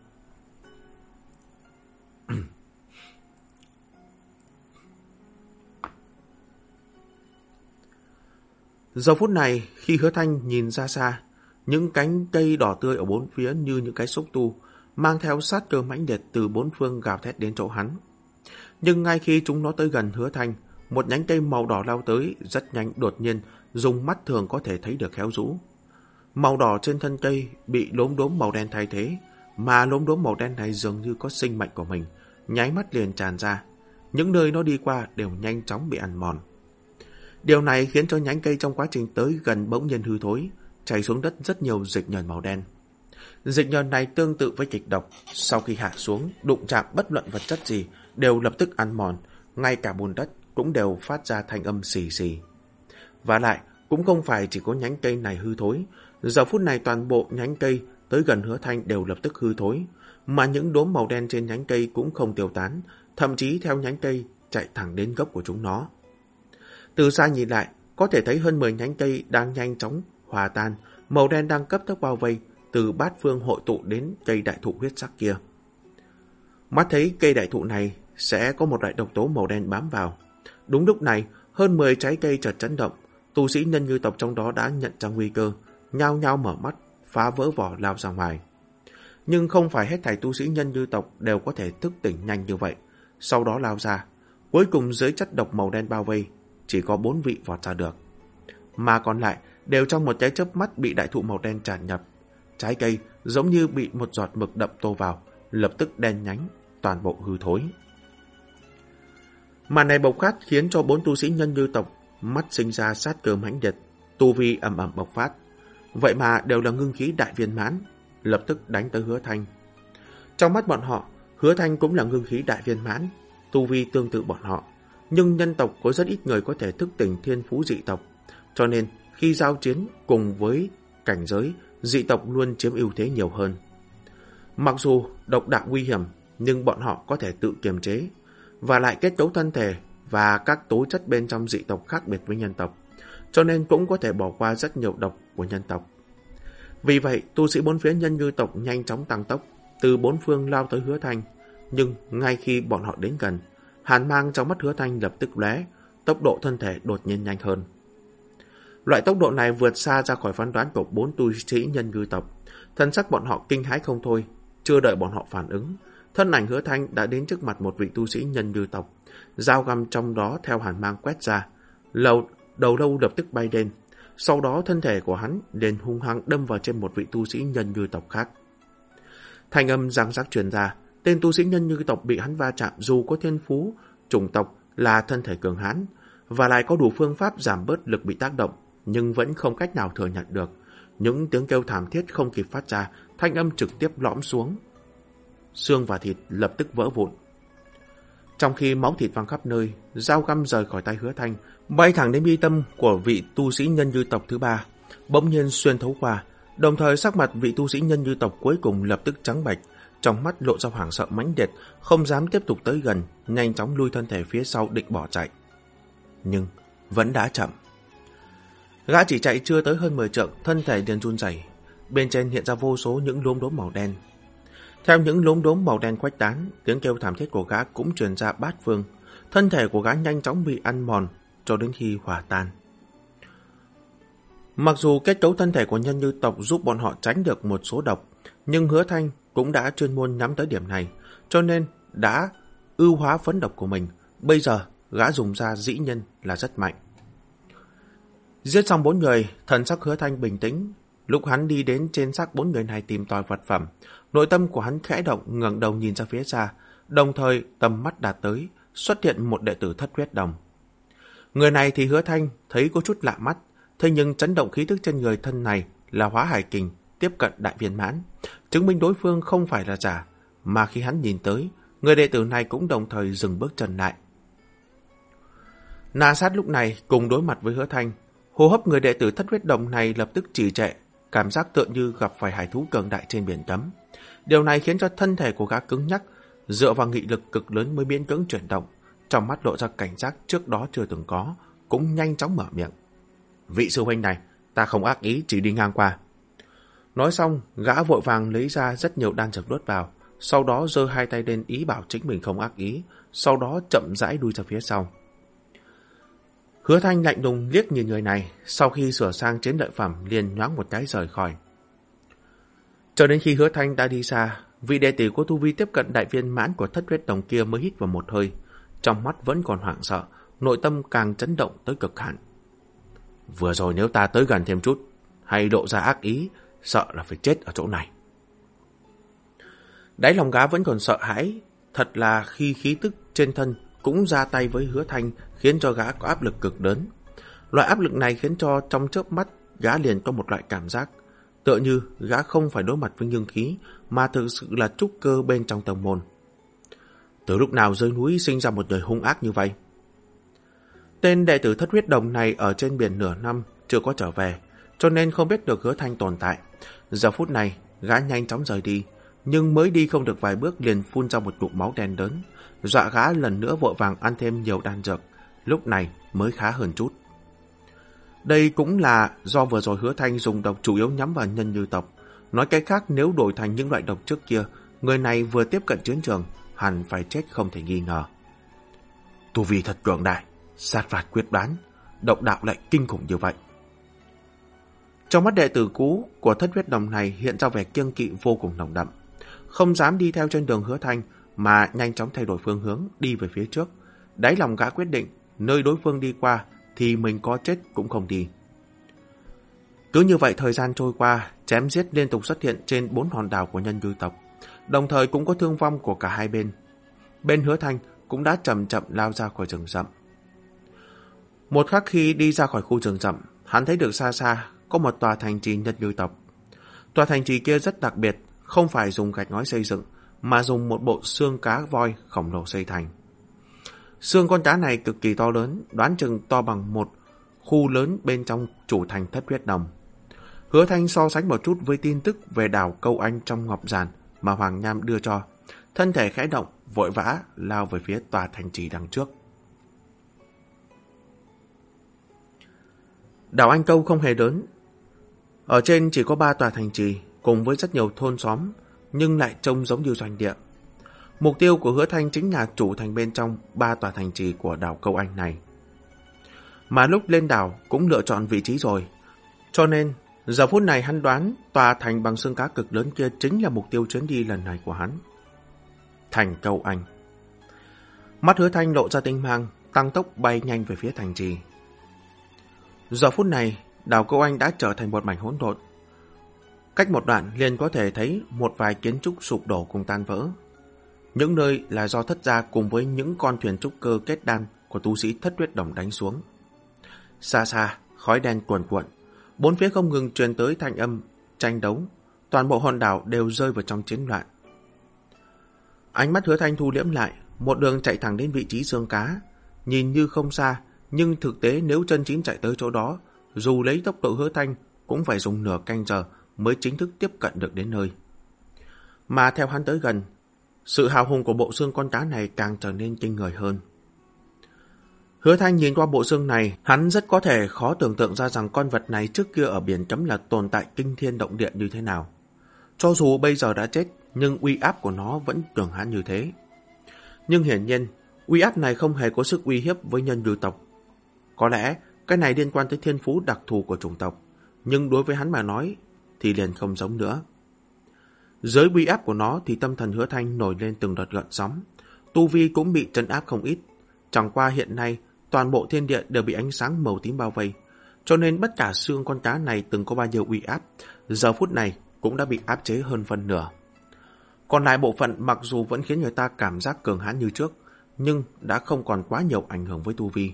Giờ phút này, khi Hứa Thanh nhìn ra xa, những cánh cây đỏ tươi ở bốn phía như những cái xúc tu, mang theo sát cơ mãnh liệt từ bốn phương gào thét đến chỗ hắn. Nhưng ngay khi chúng nó tới gần Hứa Thanh, một nhánh cây màu đỏ lao tới, rất nhanh đột nhiên, dùng mắt thường có thể thấy được héo rũ. Màu đỏ trên thân cây bị lốm đốm màu đen thay thế, mà lốm đốm màu đen này dường như có sinh mệnh của mình, nháy mắt liền tràn ra. Những nơi nó đi qua đều nhanh chóng bị ăn mòn. Điều này khiến cho nhánh cây trong quá trình tới gần bỗng nhiên hư thối, chảy xuống đất rất nhiều dịch nhờn màu đen. Dịch nhờn này tương tự với kịch độc, sau khi hạ xuống, đụng chạm bất luận vật chất gì đều lập tức ăn mòn, ngay cả bùn đất cũng đều phát ra thanh âm xì xì. Và lại, cũng không phải chỉ có nhánh cây này hư thối, giờ phút này toàn bộ nhánh cây tới gần Hứa Thanh đều lập tức hư thối, mà những đốm màu đen trên nhánh cây cũng không tiêu tán, thậm chí theo nhánh cây chạy thẳng đến gốc của chúng nó. Từ xa nhìn lại, có thể thấy hơn 10 nhánh cây đang nhanh chóng hòa tan, màu đen đang cấp tốc bao vây, từ bát phương hội tụ đến cây đại thụ huyết sắc kia. Mắt thấy cây đại thụ này sẽ có một loại độc tố màu đen bám vào. Đúng lúc này, hơn 10 trái cây chợt chấn động, tu sĩ nhân ngư tộc trong đó đã nhận ra nguy cơ, nhao nhao mở mắt, phá vỡ vỏ lao ra ngoài. Nhưng không phải hết thảy tu sĩ nhân ngư tộc đều có thể thức tỉnh nhanh như vậy, sau đó lao ra. Cuối cùng dưới chất độc màu đen bao vây, chỉ có 4 vị vọt ra được. Mà còn lại đều trong một cái chớp mắt bị đại thụ màu đen tràn nhập. Trái cây giống như bị một giọt mực đậm tô vào, lập tức đen nhánh, toàn bộ hư thối. Màn này bộc phát khiến cho 4 tu sĩ nhân ngư tộc mắt sinh ra sát cơ mãnh liệt, tu vi ầm ầm bộc phát. Vậy mà đều là ngưng khí đại viên mãn, lập tức đánh tới Hứa Thanh. Trong mắt bọn họ, Hứa Thanh cũng là ngưng khí đại viên mãn, tu vi tương tự bọn họ. Nhưng nhân tộc có rất ít người có thể thức tỉnh thiên phú dị tộc, cho nên khi giao chiến cùng với cảnh giới, dị tộc luôn chiếm ưu thế nhiều hơn. Mặc dù độc đạo nguy hiểm, nhưng bọn họ có thể tự kiềm chế, và lại kết cấu thân thể và các tố chất bên trong dị tộc khác biệt với nhân tộc, cho nên cũng có thể bỏ qua rất nhiều độc của nhân tộc. Vì vậy, tu sĩ bốn phía nhân ngư tộc nhanh chóng tăng tốc, từ bốn phương lao tới Hứa Thanh, nhưng ngay khi bọn họ đến gần, hàn mang trong mắt Hứa Thanh lập tức lóe, tốc độ thân thể đột nhiên nhanh hơn. Loại tốc độ này vượt xa ra khỏi phán đoán của 4 tu sĩ nhân ngư tộc. Thân sắc bọn họ kinh hãi không thôi, chưa đợi bọn họ phản ứng, thân ảnh Hứa Thanh đã đến trước mặt một vị tu sĩ nhân ngư tộc, dao găm trong đó theo hàn mang quét ra, đầu lâu lập tức bay lên, sau đó thân thể của hắn liền hung hăng đâm vào trên một vị tu sĩ nhân ngư tộc khác. Thanh âm răng rắc truyền ra, tên tu sĩ nhân như tộc bị hắn va chạm dù có thiên phú, chủng tộc là thân thể cường hãn, và lại có đủ phương pháp giảm bớt lực bị tác động, nhưng vẫn không cách nào thừa nhận được. Những tiếng kêu thảm thiết không kịp phát ra, thanh âm trực tiếp lõm xuống. Xương và thịt lập tức vỡ vụn. Trong khi máu thịt văng khắp nơi, dao găm rời khỏi tay Hứa Thanh, bay thẳng đến mi tâm của vị tu sĩ nhân như tộc thứ ba, bỗng nhiên xuyên thấu qua. Đồng thời sắc mặt vị tu sĩ nhân như tộc cuối cùng lập tức trắng bệch, trong mắt lộ ra hoảng sợ mãnh liệt, không dám tiếp tục tới gần, nhanh chóng lui thân thể phía sau định bỏ chạy. Nhưng vẫn đã chậm. Gã chỉ chạy chưa tới hơn 10 trượng, thân thể liền run rẩy, bên trên hiện ra vô số những lốm đốm màu đen. Theo những lốm đốm màu đen khuếch tán, tiếng kêu thảm thiết của gã cũng truyền ra bát phương. Thân thể của gã nhanh chóng bị ăn mòn cho đến khi hòa tan. Mặc dù kết cấu thân thể của nhân như tộc giúp bọn họ tránh được một số độc, nhưng Hứa Thanh cũng đã chuyên môn nhắm tới điểm này, cho nên đã ưu hóa phấn độc của mình. Bây giờ gã dùng ra dĩ nhiên là rất mạnh. Giết xong 4 người, thần sắc Hứa Thanh bình tĩnh. Lúc hắn đi đến trên xác 4 người này tìm tòi vật phẩm, nội tâm của hắn khẽ động, ngẩng đầu nhìn ra phía xa, đồng thời tầm mắt đạt tới, xuất hiện một đệ tử Thất Huyết Đồng. Người này thì Hứa Thanh thấy có chút lạ mắt, thế nhưng chấn động khí tức trên người thân này là Hóa Hải Kình tiếp cận đại viên mãn, chứng minh đối phương không phải là giả, mà khi hắn nhìn tới, người đệ tử này cũng đồng thời dừng bước chân lại. Na Sát lúc này cùng đối mặt với Hứa Thanh, hô hấp người đệ tử Thất Huyết Đồng này lập tức trì trệ, cảm giác tựa như gặp phải hải thú cường đại trên biển cấm. Điều này khiến cho thân thể của gã cứng nhắc, dựa vào nghị lực cực lớn mới miễn cưỡng chuyển động, trong mắt lộ ra cảnh giác trước đó chưa từng có, cũng nhanh chóng mở miệng. Vị sư huynh này, ta không ác ý, chỉ đi ngang qua. Nói xong, gã vội vàng lấy ra rất nhiều đan dược nuốt vào, sau đó giơ hai tay lên ý bảo chính mình không ác ý, sau đó chậm rãi đuôi ra phía sau. Hứa Thanh lạnh lùng liếc nhìn người này, sau khi sửa sang chiến lợi phẩm liền nhoáng một cái rời khỏi. Cho đến khi Hứa Thanh đã đi xa, vị đệ tử của tu vi tiếp cận đại viên mãn của Thất Huyết Đồng kia mới hít vào một hơi, trong mắt vẫn còn hoảng sợ, nội tâm càng chấn động tới cực hạn. Vừa rồi nếu ta tới gần thêm chút, hay lộ ra ác ý, sợ là phải chết ở chỗ này. Đáy lòng gã vẫn còn sợ hãi, thật là khi khí tức trên thân cũng ra tay với Hứa Thanh khiến cho gã có áp lực cực lớn. Loại áp lực này khiến cho trong chớp mắt gã liền có một loại cảm giác, tựa như gã không phải đối mặt với ngưng khí, mà thực sự là trúc cơ bên trong tông môn. Từ lúc nào dưới núi sinh ra một người hung ác như vậy? Tên đệ tử Thất Huyết Đồng này ở trên biển nửa năm chưa có trở về, cho nên không biết được Hứa Thanh tồn tại. Giờ phút này, gã nhanh chóng rời đi, nhưng mới đi không được vài bước liền phun ra một ngụm máu đen lớn, dọa gã lần nữa vội vàng ăn thêm nhiều đan dược, lúc này mới khá hơn chút. Đây cũng là do vừa rồi Hứa Thanh dùng độc chủ yếu nhắm vào nhân như tộc. Nói cách khác, nếu đổi thành những loại độc trước kia, người này vừa tiếp cận chiến trường, hẳn phải chết không thể nghi ngờ. Tu vi thật cường đại, sát phạt quyết đoán, độc đạo lại kinh khủng như vậy. Trong mắt đệ tử cũ của Thất Huyết Đồng này hiện ra vẻ kiêng kỵ vô cùng nồng đậm, không dám đi theo trên đường Hứa Thanh mà nhanh chóng thay đổi phương hướng đi về phía trước. Đáy lòng gã quyết định, nơi đối phương đi qua thì mình có chết cũng không đi. Cứ như vậy thời gian trôi qua, chém giết liên tục xuất hiện trên 4 hòn đảo của nhân ngư tộc, đồng thời cũng có thương vong của cả hai bên. Bên Hứa Thanh cũng đã chậm chậm lao ra khỏi rừng rậm. Một khắc khi đi ra khỏi khu rừng rậm, hắn thấy được xa xa có một tòa thành trì nhân ngư tộc. Tòa thành trì kia rất đặc biệt, không phải dùng gạch ngói xây dựng, mà dùng một bộ xương cá voi khổng lồ xây thành. Xương con cá này cực kỳ to lớn, đoán chừng to bằng một khu lớn bên trong chủ thành Thất Huyết Đồng. Hứa Thanh so sánh một chút với tin tức về đảo Câu Anh trong ngọc giản mà Hoàng Nham đưa cho, thân thể khẽ động, vội vã lao về phía tòa thành trì đằng trước. Đảo Anh Câu không hề lớn, ở trên chỉ có 3 tòa thành trì cùng với rất nhiều thôn xóm, nhưng lại trông giống như doanh địa. Mục tiêu của Hứa Thanh chính là chủ thành bên trong 3 tòa thành trì của đảo Câu Anh này. Mà lúc lên đảo cũng lựa chọn vị trí rồi, cho nên giờ phút này hắn đoán tòa thành bằng xương cá cực lớn kia chính là mục tiêu chuyến đi lần này của hắn. Thành Câu Anh. Mắt Hứa Thanh lộ ra tinh mang, tăng tốc bay nhanh về phía thành trì. Giờ phút này, đảo Câu Anh đã trở thành một mảnh hỗn độn. Cách một đoạn liền có thể thấy một vài kiến trúc sụp đổ cùng tan vỡ. Những nơi là do thất gia cùng với những con thuyền trúc cơ kết đan của tu sĩ Thất Huyết Đồng đánh xuống. Xa xa, khói đen cuồn cuộn, bốn phía không ngừng truyền tới thanh âm tranh đấu, toàn bộ hòn đảo đều rơi vào trong chiến loạn. Ánh mắt Hứa Thanh thu liễm lại, một đường chạy thẳng đến vị trí xương cá, nhìn như không xa, nhưng thực tế nếu chân chính chạy tới chỗ đó, dù lấy tốc độ Hứa Thanh cũng phải dùng nửa canh giờ mới chính thức tiếp cận được đến nơi. Mà theo hắn tới gần, sự hào hùng của bộ xương con cá này càng trở nên kinh người hơn. Hứa Thanh nhìn qua bộ xương này, hắn rất có thể khó tưởng tượng ra rằng con vật này trước kia ở biển cấm là tồn tại kinh thiên động địa như thế nào. Cho dù bây giờ đã chết, nhưng uy áp của nó vẫn cường hãn như thế. Nhưng hiển nhiên, uy áp này không hề có sức uy hiếp với nhân ngư tộc. Có lẽ cái này liên quan tới thiên phú đặc thù của chủng tộc, nhưng đối với hắn mà nói thì liền không giống nữa. Dưới uy áp của nó thì tâm thần Hứa Thanh nổi lên từng đợt gợn sóng, tu vi cũng bị trấn áp không ít. Chẳng qua hiện nay toàn bộ thiên địa đều bị ánh sáng màu tím bao vây, cho nên bất cả xương con cá này từng có bao nhiêu uy áp, giờ phút này cũng đã bị áp chế hơn phân nửa. Còn lại bộ phận mặc dù vẫn khiến người ta cảm giác cường hãn như trước, nhưng đã không còn quá nhiều ảnh hưởng với tu vi.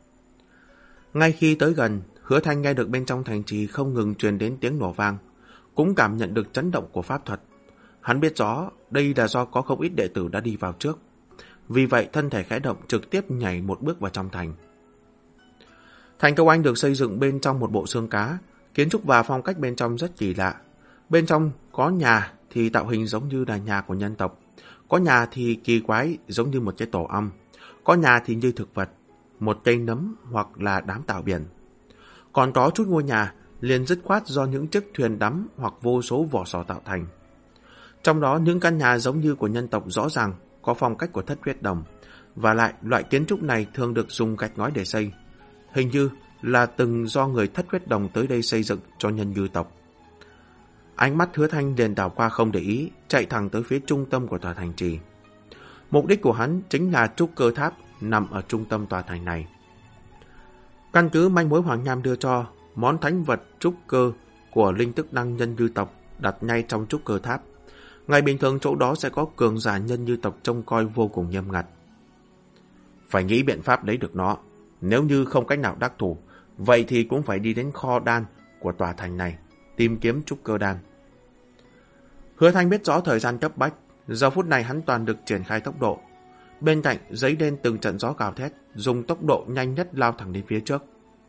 Ngay khi tới gần, Hứa Thanh nghe được bên trong thành trì không ngừng truyền đến tiếng nổ vang, cũng cảm nhận được chấn động của pháp thuật. Hắn biết rõ đây là do có không ít đệ tử đã đi vào trước. Vì vậy thân thể khẽ động trực tiếp nhảy một bước vào trong thành. Thành Câu Anh được xây dựng bên trong một bộ xương cá, kiến trúc và phong cách bên trong rất kỳ lạ. Bên trong có nhà thì tạo hình giống như là nhà của nhân tộc, có nhà thì kỳ quái giống như một cái tổ ong, có nhà thì như thực vật, một cây nấm hoặc là đám tảo biển. Còn có chút ngôi nhà liền dứt khoát do những chiếc thuyền đắm hoặc vô số vỏ sò tạo thành. Trong đó những căn nhà giống như của nhân tộc rõ ràng có phong cách của Thất Huyết Đồng, và lại loại kiến trúc này thường được dùng gạch ngói để xây. Hình như là từng do người Thất Huyết Đồng tới đây xây dựng cho nhân ngư tộc. Ánh mắt Hứa Thanh liền đảo qua không để ý, chạy thẳng tới phía trung tâm của tòa thành trì. Mục đích của hắn chính là trúc cơ tháp nằm ở trung tâm tòa thành này. Căn cứ manh mối Hoàng Nham đưa cho, món thánh vật trúc cơ của linh tức đăng nhân ngư tộc đặt ngay trong trúc cơ tháp. Ngày bình thường chỗ đó sẽ có cường giả nhân ngư tộc trông coi vô cùng nghiêm ngặt. Phải nghĩ biện pháp lấy được nó. Nếu như không cách nào đắc thủ, vậy thì cũng phải đi đến kho đan của tòa thành này, tìm kiếm trúc cơ đan. Hứa Thanh biết rõ thời gian cấp bách, giờ phút này hắn toàn được triển khai tốc độ. Bên cạnh giấy lên từng trận gió gào thét, dùng tốc độ nhanh nhất lao thẳng đến phía trước.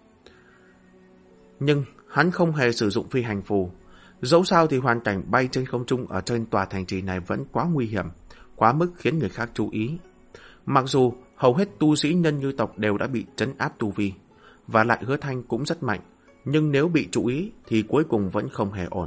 Nhưng hắn không hề sử dụng phi hành phù. Dẫu sao thì hoàn cảnh bay trên không trung ở trên tòa thành trì này vẫn quá nguy hiểm, quá mức khiến người khác chú ý. Mặc dù hầu hết tu sĩ nhân ngư tộc đều đã bị trấn áp tu vi, và lại Hứa Thanh cũng rất mạnh, nhưng nếu bị chú ý thì cuối cùng vẫn không hề ổn.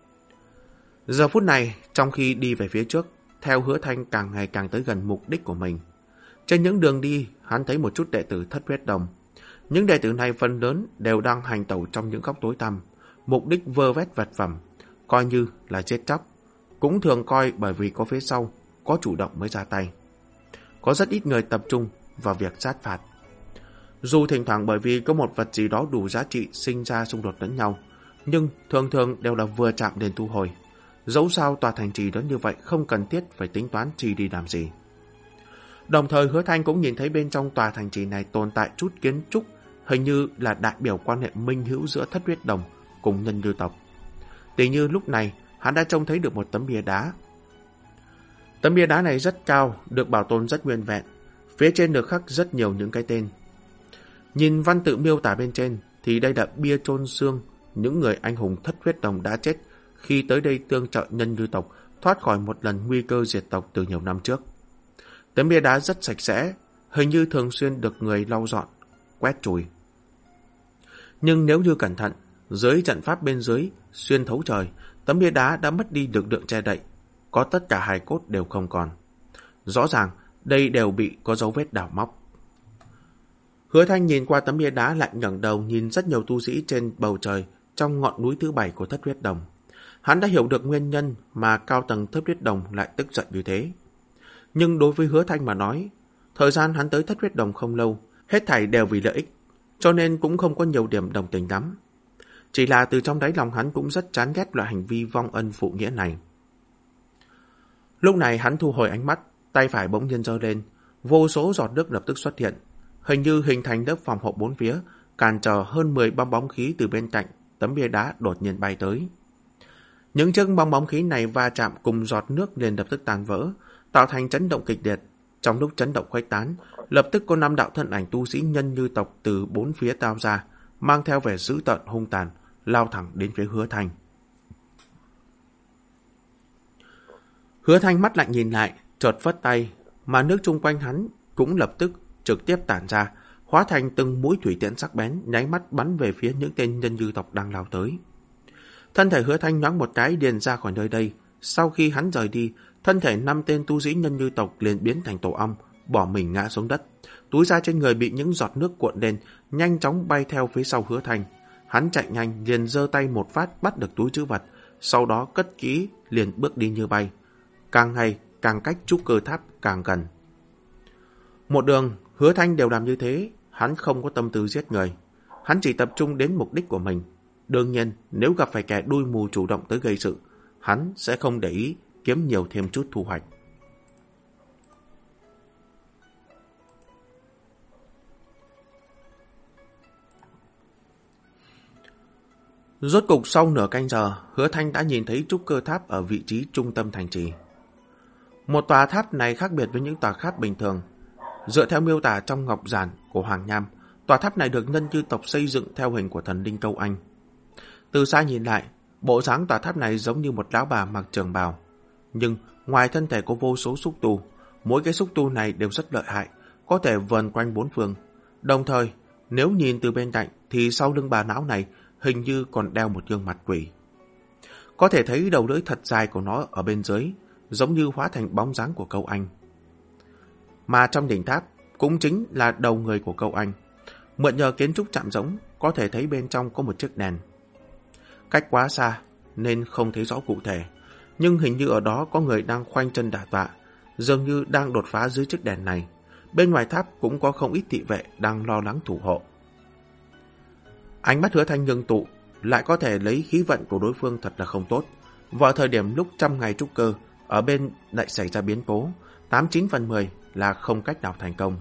Giờ phút này, trong khi đi về phía trước, theo Hứa Thanh càng ngày càng tới gần mục đích của mình. Trên những đường đi, hắn thấy một chút đệ tử Thất Huyết Đồng. Những đệ tử này phần lớn đều đang hành tẩu trong những góc tối tăm, mục đích vơ vét vật phẩm, coi như là chết chóc. Cũng thường coi bởi vì có phía sau, có chủ động mới ra tay. Có rất ít người tập trung vào việc sát phạt. Dù thỉnh thoảng bởi vì có một vật gì đó đủ giá trị sinh ra xung đột lẫn nhau, nhưng thường thường đều là vừa chạm đến thu hồi. Dẫu sao tòa thành trì lớn như vậy không cần thiết phải tính toán chi đi làm gì. Đồng thời Hứa Thanh cũng nhìn thấy bên trong tòa thành trì này tồn tại chút kiến trúc, hình như là đại biểu quan hệ minh hữu giữa Thất Huyết Đồng cùng nhân ngư tộc. Tỉ như lúc này hắn đã trông thấy được một tấm bia đá. Tấm bia đá này rất cao, được bảo tồn rất nguyên vẹn. Phía trên được khắc rất nhiều những cái tên. Nhìn văn tự miêu tả bên trên thì đây là bia chôn xương những người anh hùng Thất Huyết Đồng đã chết khi tới đây tương trợ nhân ngư tộc thoát khỏi một lần nguy cơ diệt tộc từ nhiều năm trước. Tấm bia đá rất sạch sẽ, hình như thường xuyên được người lau dọn, quét chùi. Nhưng nếu như cẩn thận, dưới trận pháp bên dưới xuyên thấu trời, tấm bia đá đã mất đi lực lượng che đậy, có tất cả hài cốt đều không còn. Rõ ràng đây đều bị có dấu vết đào móc. Hứa Thanh nhìn qua tấm bia đá lại ngẩng đầu nhìn rất nhiều tu sĩ trên bầu trời trong ngọn núi thứ 7 của Thất Huyết Đồng. Hắn đã hiểu được nguyên nhân mà cao tầng Thất Huyết Đồng lại tức giận như thế. Nhưng đối với Hứa Thanh mà nói, thời gian hắn tới Thất Huyết Đồng không lâu, hết thảy đều vì lợi ích, cho nên cũng không có nhiều điểm đồng tình lắm. Chỉ là từ trong đáy lòng hắn cũng rất chán ghét loại hành vi vong ân phụ nghĩa này. Lúc này hắn thu hồi ánh mắt, tay phải bỗng nhiên giơ lên, vô số giọt nước lập tức xuất hiện, hình như hình thành lớp phòng hộ bốn phía, cản trở hơn 10 bong bóng khí từ bên cạnh tấm bia đá đột nhiên bay tới. Những chiếc bong bóng khí này va chạm cùng giọt nước liền lập tức tan vỡ, tạo thành chấn động kịch liệt. Trong lúc chấn động khuếch tán, lập tức có 5 đạo thân ảnh tu sĩ Nhân Như tộc từ bốn phía tao ra, mang theo vẻ dữ tợn hung tàn, lao thẳng đến phía Hứa Thanh. Hứa Thanh mắt lạnh nhìn lại, chợt phất tay, mà nước chung quanh hắn cũng lập tức trực tiếp tản ra, hóa thành từng mũi thủy tiễn sắc bén, nháy mắt bắn về phía những tên Nhân Như tộc đang lao tới. Thân thể Hứa Thanh nhoáng một cái điền ra khỏi nơi đây. Sau khi hắn rời đi, thân thể 5 tên tu sĩ Nhân Như tộc liền biến thành tổ ong, bỏ mình ngã xuống đất. Túi da trên người bị những giọt nước cuộn lên, nhanh chóng bay theo phía sau Hứa Thanh. Hắn chạy nhanh, liền giơ tay một phát bắt được túi trữ vật, sau đó cất kỹ, liền bước đi như bay. Càng ngày, càng cách trúc cơ tháp càng gần. Một đường, Hứa Thanh đều làm như thế, hắn không có tâm tư giết người. Hắn chỉ tập trung đến mục đích của mình. Đương nhiên, nếu gặp phải kẻ đuôi mù chủ động tới gây sự, hắn sẽ không để ý, kiếm nhiều thêm chút thu hoạch. Rốt cục sau nửa canh giờ, Hứa Thanh đã nhìn thấy trúc cơ tháp ở vị trí trung tâm thành trì. Một tòa tháp này khác biệt với những tòa tháp bình thường. Dựa theo miêu tả trong ngọc giản của Hoàng Nham, tòa tháp này được Nhân Như tộc xây dựng theo hình của thần linh Câu Anh. Từ xa nhìn lại, bộ dáng tòa tháp này giống như một lão bà mặc trường bào. Nhưng ngoài thân thể có vô số xúc tu, mỗi cái xúc tu này đều rất lợi hại, có thể vờn quanh bốn phương. Đồng thời, nếu nhìn từ bên cạnh thì sau lưng bà lão này hình như còn đeo một gương mặt quỷ. Có thể thấy đầu lưỡi thật dài của nó ở bên dưới, giống như hóa thành bóng dáng của Câu Anh. Mà trong đỉnh tháp cũng chính là đầu người của Câu Anh. Mượn nhờ kiến trúc chạm rỗng, có thể thấy bên trong có một chiếc đèn. Cách quá xa nên không thấy rõ cụ thể, nhưng hình như ở đó có người đang khoanh chân đả tọa, dường như đang đột phá dưới chiếc đèn này. Bên ngoài tháp cũng có không ít thị vệ đang lo lắng thủ hộ. Ánh mắt Hứa Thanh ngưng tụ, lại có thể lấy khí vận của đối phương thật là không tốt. Vào thời điểm lúc 100 ngày trúc cơ, ở bên lại xảy ra biến cố, 89 phần 10 là không cách nào thành công.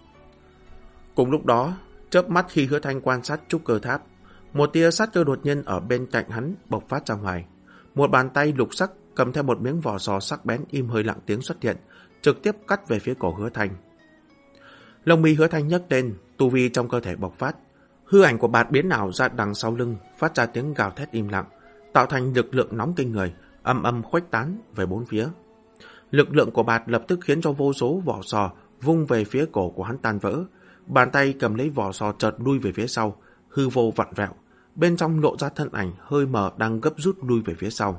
Cùng lúc đó, chớp mắt khi Hứa Thanh quan sát trúc cơ tháp, một tia sát cơ đột nhiên ở bên cạnh hắn bộc phát ra ngoài. Một bàn tay lục sắc cầm theo một miếng vỏ sò sắc bén im hơi lặng tiếng xuất hiện, trực tiếp cắt về phía cổ Hứa Thanh. Lông mi Hứa Thanh nhấc lên, tu vi trong cơ thể bộc phát. Hư ảnh của bạt biến ảo ra đằng sau lưng, phát ra tiếng gào thét im lặng, tạo thành lực lượng nóng kinh người, âm âm khuếch tán về bốn phía. Lực lượng của bạt lập tức khiến cho vô số vỏ sò vung về phía cổ của hắn tan vỡ. Bàn tay cầm lấy vỏ sò chợt lui về phía sau, hư vô vặn vẹo, bên trong lộ ra thân ảnh hơi mờ đang gấp rút lui về phía sau.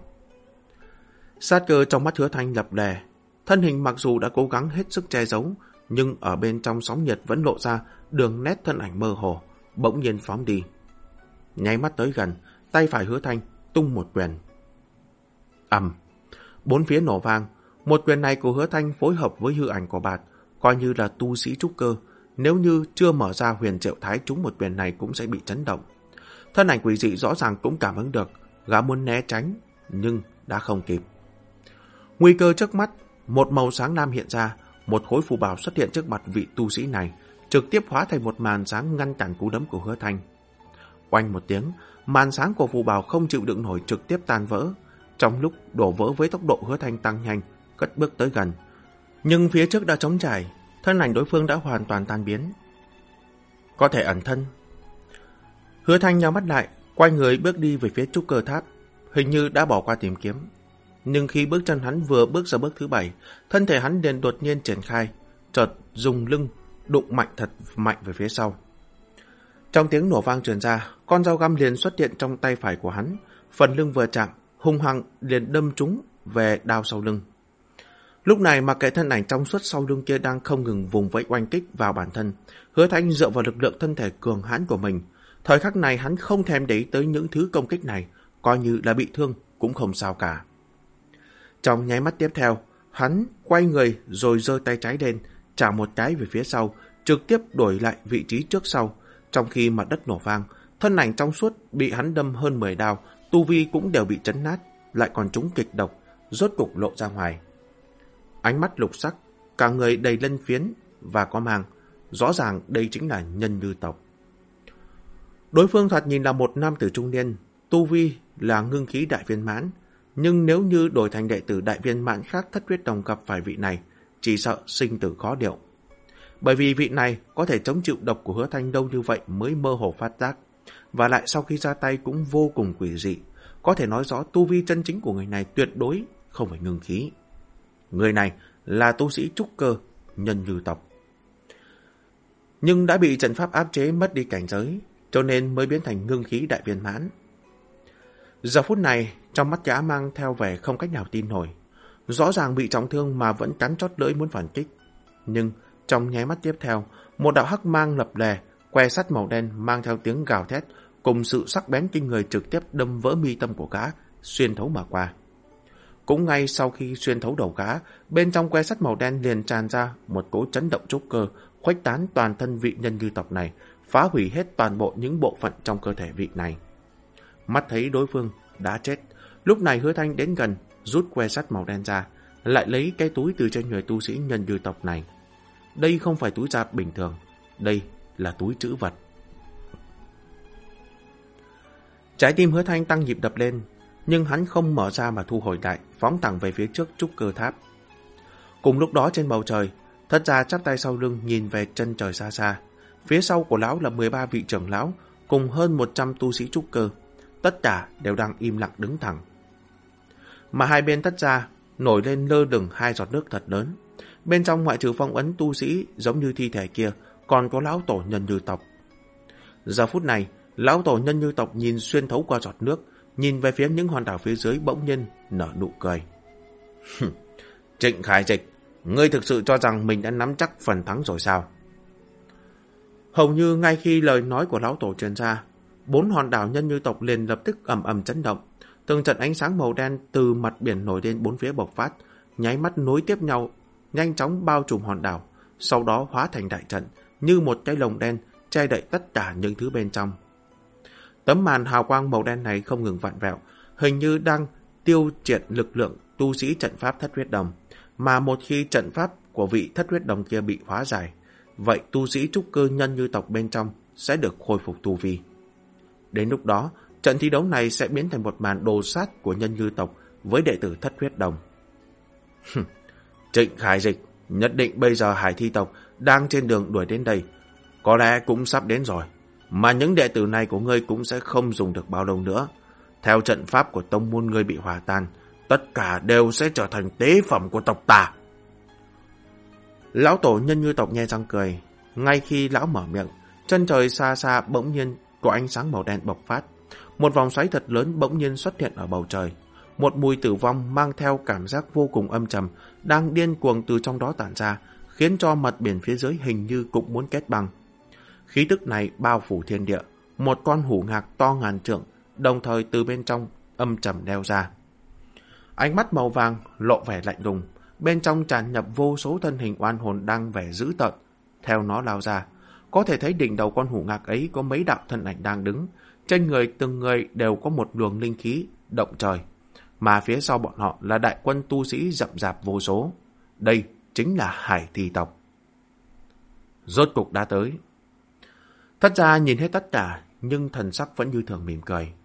Sát cơ trong mắt Hứa Thanh lập lè, thân hình mặc dù đã cố gắng hết sức che giấu, nhưng ở bên trong sóng nhiệt vẫn lộ ra đường nét thân ảnh mơ hồ, bỗng nhiên phóng đi. Nháy mắt tới gần, tay phải Hứa Thanh tung một quyền. Ầm, bốn phía nổ vang. Một quyền này của Hứa Thanh phối hợp với hư ảnh của bạt, coi như là tu sĩ trúc cơ, nếu như chưa mở ra huyền triệu thái trúng một quyền này cũng sẽ bị chấn động. Thân ảnh quỷ dị rõ ràng cũng cảm ứng được, gã muốn né tránh, nhưng đã không kịp. Nguy cơ trước mắt, một màu sáng lam hiện ra, một khối phù bảo xuất hiện trước mặt vị tu sĩ này, trực tiếp hóa thành một màn sáng ngăn cản cú đấm của Hứa Thanh. Oanh một tiếng, màn sáng của phù bảo không chịu đựng nổi trực tiếp tan vỡ. Trong lúc đổ vỡ với tốc độ Hứa Thanh tăng nhanh, cất bước tới gần. Nhưng phía trước đã trống trải, thân ảnh đối phương đã hoàn toàn tan biến. Có thể ẩn thân. Hứa Thanh nhắm mắt lại, quay người bước đi về phía trúc cơ tháp, hình như đã bỏ qua tìm kiếm. Nhưng khi bước chân hắn vừa bước ra bước thứ 7, thân thể hắn liền đột nhiên triển khai, chợt dùng lưng đụng mạnh thật mạnh về phía sau. Trong tiếng nổ vang truyền ra, con dao găm liền xuất hiện trong tay phải của hắn, phần lưng vừa chạm, hung hăng liền đâm trúng về đao sau lưng. Lúc này mặc kệ thân ảnh trong suốt sau lưng kia đang không ngừng vùng vẫy oanh kích vào bản thân, Hứa Thanh dựa vào lực lượng thân thể cường hãn của mình. Thời khắc này hắn không thèm để ý tới những thứ công kích này, coi như là bị thương cũng không sao cả. Trong nháy mắt tiếp theo, hắn quay người rồi giơ tay trái lên, chạm một cái về phía sau, trực tiếp đổi lại vị trí trước sau. Trong khi mặt đất nổ vang, thân ảnh trong suốt bị hắn đâm hơn 10 đao, tu vi cũng đều bị chấn nát, lại còn trúng kịch độc, rốt cục lộ ra ngoài. Ánh mắt lục sắc, cả người đầy lân phiến và có mang, rõ ràng đây chính là Nhân Như tộc. Đối phương thoạt nhìn là một nam tử trung niên, tu vi là ngưng khí đại viên mãn, nhưng nếu như đổi thành đệ tử đại viên mãn khác Thất Huyết Đồng gặp phải vị này, chỉ sợ sinh tử khó điệu. Bởi vì vị này có thể chống chịu độc của Hứa Thanh đâu như vậy mới mơ hồ phát giác, và lại sau khi ra tay cũng vô cùng quỷ dị, có thể nói rõ tu vi chân chính của người này tuyệt đối không phải ngưng khí. Người này là tu sĩ trúc cơ, Nhân Như tộc. Nhưng đã bị trận pháp áp chế mất đi cảnh giới, cho nên mới biến thành ngưng khí đại viên mãn. Giờ phút này, trong mắt gã mang theo vẻ không cách nào tin nổi. Rõ ràng bị trọng thương mà vẫn cắn chót lưỡi muốn phản kích. Nhưng trong nháy mắt tiếp theo, một đạo hắc mang lập lè, que sắt màu đen mang theo tiếng gào thét, cùng sự sắc bén kinh người trực tiếp đâm vỡ mi tâm của gã, xuyên thấu mà qua. Cũng ngay sau khi xuyên thấu đầu gã, bên trong que sắt màu đen liền tràn ra một cỗ chấn động trúc cơ, khuếch tán toàn thân vị Nhân Như tộc này, phá hủy hết toàn bộ những bộ phận trong cơ thể vị này. Mắt thấy đối phương đã chết, lúc này Hứa Thanh đến gần, rút que sắt màu đen ra, lại lấy cái túi từ trên người tu sĩ Nhân Như tộc này. Đây không phải túi da bình thường, đây là túi trữ vật. Trái tim Hứa Thanh tăng nhịp đập lên, nhưng hắn không mở ra mà thu hồi lại, phóng thẳng về phía trước trúc cơ tháp. Cùng lúc đó trên bầu trời, Thất Gia chắp tay sau lưng nhìn về chân trời xa xa. Phía sau của lão là 13 vị trưởng lão, cùng hơn 100 tu sĩ trúc cơ. Tất cả đều đang im lặng đứng thẳng. Mà hai bên Thất Gia nổi lên lơ lửng 2 giọt nước thật lớn. Bên trong ngoại trừ phong ấn tu sĩ giống như thi thể kia, còn có lão tổ Nhân Như tộc. Giờ phút này, lão tổ Nhân Như tộc nhìn xuyên thấu qua giọt nước, nhìn về phía những hòn đảo phía dưới bỗng nhiên nở nụ cười. Trịnh Khải Dịch, ngươi thực sự cho rằng mình đã nắm chắc phần thắng rồi sao? Hầu như ngay khi lời nói của lão tổ truyền ra, 4 hòn đảo Nhân Như tộc liền lập tức ầm ầm chấn động. Từng trận ánh sáng màu đen từ mặt biển nổi lên bốn phía bộc phát, nháy mắt nối tiếp nhau, nhanh chóng bao trùm hòn đảo, sau đó hóa thành đại trận, như một cái lồng đen che đậy tất cả những thứ bên trong. Tấm màn hào quang màu đen này không ngừng vặn vẹo, hình như đang tiêu triệt lực lượng tu sĩ trận pháp Thất Huyết Đồng, mà một khi trận pháp của vị Thất Huyết Đồng kia bị hóa giải, vậy tu sĩ trúc cơ Nhân Như tộc bên trong sẽ được khôi phục tu vi. Đến lúc đó, trận thi đấu này sẽ biến thành một màn đồ sát của Nhân Như tộc với đệ tử Thất Huyết Đồng. Trịnh Khải Dịch, nhất định bây giờ Hải Thi tộc đang trên đường đuổi đến đây, có lẽ cũng sắp đến rồi, mà những đệ tử này của ngươi cũng sẽ không dùng được bao lâu nữa. Theo trận pháp của tông môn ngươi bị hòa tan, tất cả đều sẽ trở thành tế phẩm của tộc ta. Lão tổ Nhân Như tộc nhe răng cười. Ngay khi lão mở miệng, chân trời xa xa bỗng nhiên có ánh sáng màu đen bộc phát. Một vòng xoáy thật lớn bỗng nhiên xuất hiện ở bầu trời. Một mùi tử vong mang theo cảm giác vô cùng âm trầm đang điên cuồng từ trong đó tản ra, khiến cho mặt biển phía dưới hình như cũng muốn kết băng. Khí tức này bao phủ thiên địa, một con hủ ngạc to ngàn trượng, đồng thời từ bên trong âm trầm đeo ra. Ánh mắt màu vàng lộ vẻ lạnh lùng, bên trong tràn nhập vô số thân hình oan hồn đang vẻ dữ tợn. Theo nó lao ra, có thể thấy đỉnh đầu con hủ ngạc ấy có mấy đạo thân ảnh đang đứng, trên người từng người đều có một luồng linh khí động trời, mà phía sau bọn họ là đại quân tu sĩ rậm rạp vô số. Đây chính là Hải Thi tộc. Rốt cục đã tới. Thất Gia nhìn hết tất cả, nhưng thần sắc vẫn như thường mỉm cười.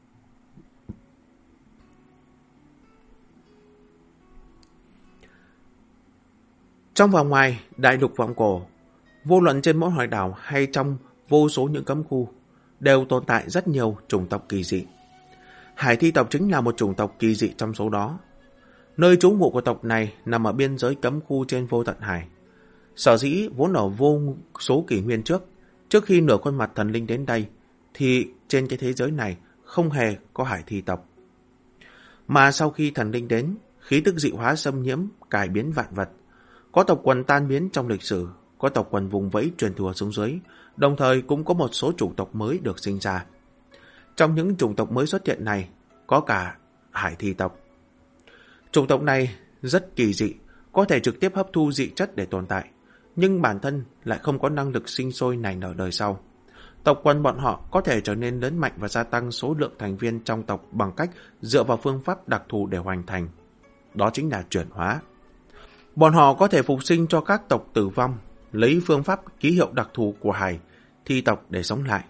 Trong và ngoài đại lục vọng cổ, vô luận trên mỗi hải đảo hay trong vô số những cấm khu, đều tồn tại rất nhiều chủng tộc kỳ dị. Hải Thi tộc chính là một chủng tộc kỳ dị trong số đó. Nơi trú ngụ của tộc này nằm ở biên giới cấm khu trên vô tận hải. Sở dĩ vốn ở vô số kỷ nguyên trước khi nửa khuôn mặt thần linh đến đây, thì trên cái thế giới này không hề có Hải Thi tộc. Mà sau khi thần linh đến, khí tức dị hóa xâm nhiễm, cải biến vạn vật. Có tộc quần tan biến trong lịch sử, có tộc quần vùng vẫy truyền thừa xuống dưới, đồng thời cũng có một số chủng tộc mới được sinh ra. Trong những chủng tộc mới xuất hiện này, có cả Hải Thi tộc. Chủng tộc này rất kỳ dị, có thể trực tiếp hấp thu dị chất để tồn tại, nhưng bản thân lại không có năng lực sinh sôi nảy nở đời sau. tộc quần bọn họ có thể trở nên lớn mạnh và gia tăng số lượng thành viên trong tộc bằng cách dựa vào phương pháp đặc thù để hoàn thành. Đó chính là chuyển hóa. Bọn họ có thể phục sinh cho các tộc tử vong, lấy phương pháp ký hiệu đặc thù của hải thi tộc để sống lại.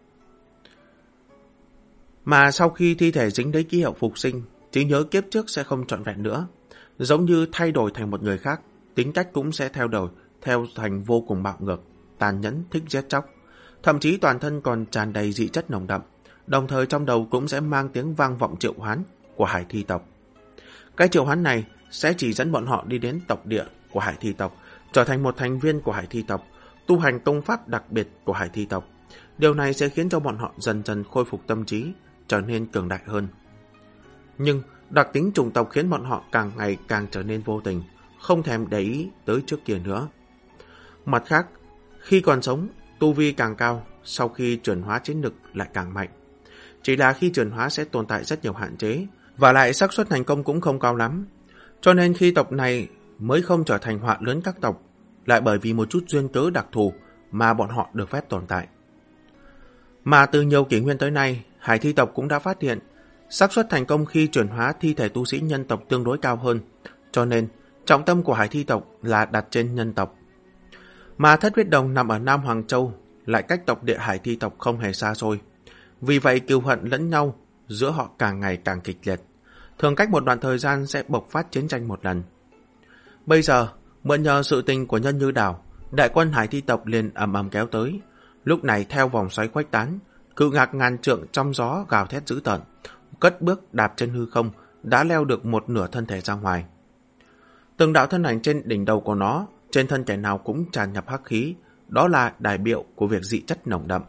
Mà sau khi thi thể dính lấy ký hiệu phục sinh, trí nhớ kiếp trước sẽ không trọn vẹn nữa. Giống như thay đổi thành một người khác, tính cách cũng sẽ theo thành vô cùng bạo ngược, tàn nhẫn, thích giết chóc. Thậm chí toàn thân còn tràn đầy dị chất nồng đậm, đồng thời trong đầu cũng sẽ mang tiếng vang vọng triệu hoán của hải thi tộc. Cái triệu hoán này sẽ chỉ dẫn bọn họ đi đến tộc địa của hải thi tộc, trở thành một thành viên của hải thi tộc, tu hành công pháp đặc biệt của hải thi tộc. Điều này sẽ khiến cho bọn họ dần dần khôi phục tâm trí, trở nên cường đại hơn. Nhưng đặc tính chủng tộc khiến bọn họ càng ngày càng trở nên vô tình, không thèm để ý tới trước kia nữa. Mặt khác, khi còn sống, tu vi càng cao, sau khi chuyển hóa chiến lực lại càng mạnh. Chỉ là khi chuyển hóa sẽ tồn tại rất nhiều hạn chế, và lại xác suất thành công cũng không cao lắm. Cho nên khi tộc này mới không trở thành họa lớn các tộc, lại bởi vì một chút duyên cớ đặc thù mà bọn họ được phép tồn tại. Mà từ nhiều kỷ nguyên tới nay, hải thi tộc cũng đã phát hiện xác suất thành công khi chuyển hóa thi thể tu sĩ nhân tộc tương đối cao hơn, cho nên trọng tâm của hải thi tộc là đặt trên nhân tộc. Mà Thất Huyết Đồng nằm ở Nam Hoàng Châu, lại cách tộc địa hải thi tộc không hề xa xôi. Vì vậy cừu hận lẫn nhau giữa họ càng ngày càng kịch liệt, thường cách một đoạn thời gian sẽ bộc phát chiến tranh một lần. Bây giờ, mượn nhờ sự tình của Nhân Như Đảo, đại quân hải thi tộc liền ầm ầm kéo tới. Lúc này theo vòng xoáy khuếch tán, cự ngạc ngàn trượng trong gió gào thét dữ tợn, cất bước đạp trên hư không, đã leo được một nửa thân thể ra ngoài. Từng đạo thân ảnh trên đỉnh đầu của nó, trên thân kẻ nào cũng tràn nhập hắc khí, đó là đại biểu của việc dị chất nồng đậm.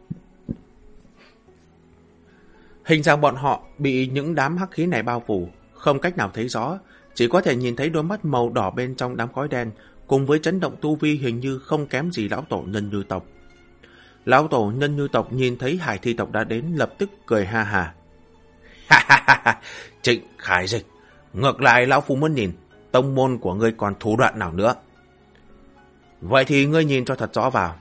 Hình dạng bọn họ bị những đám hắc khí này bao phủ, không cách nào thấy rõ, chỉ có thể nhìn thấy đôi mắt màu đỏ bên trong đám khói đen, cùng với chấn động tu vi hình như không kém gì lão tổ Nhân Như tộc. Lão tổ Nhân Như tộc nhìn thấy hải thi tộc đã đến, lập tức cười ha ha. Trịnh Khải Dịch, ngược lại lão phu muốn nhìn tông môn của ngươi còn thủ đoạn nào nữa. Vậy thì ngươi nhìn cho thật rõ vào.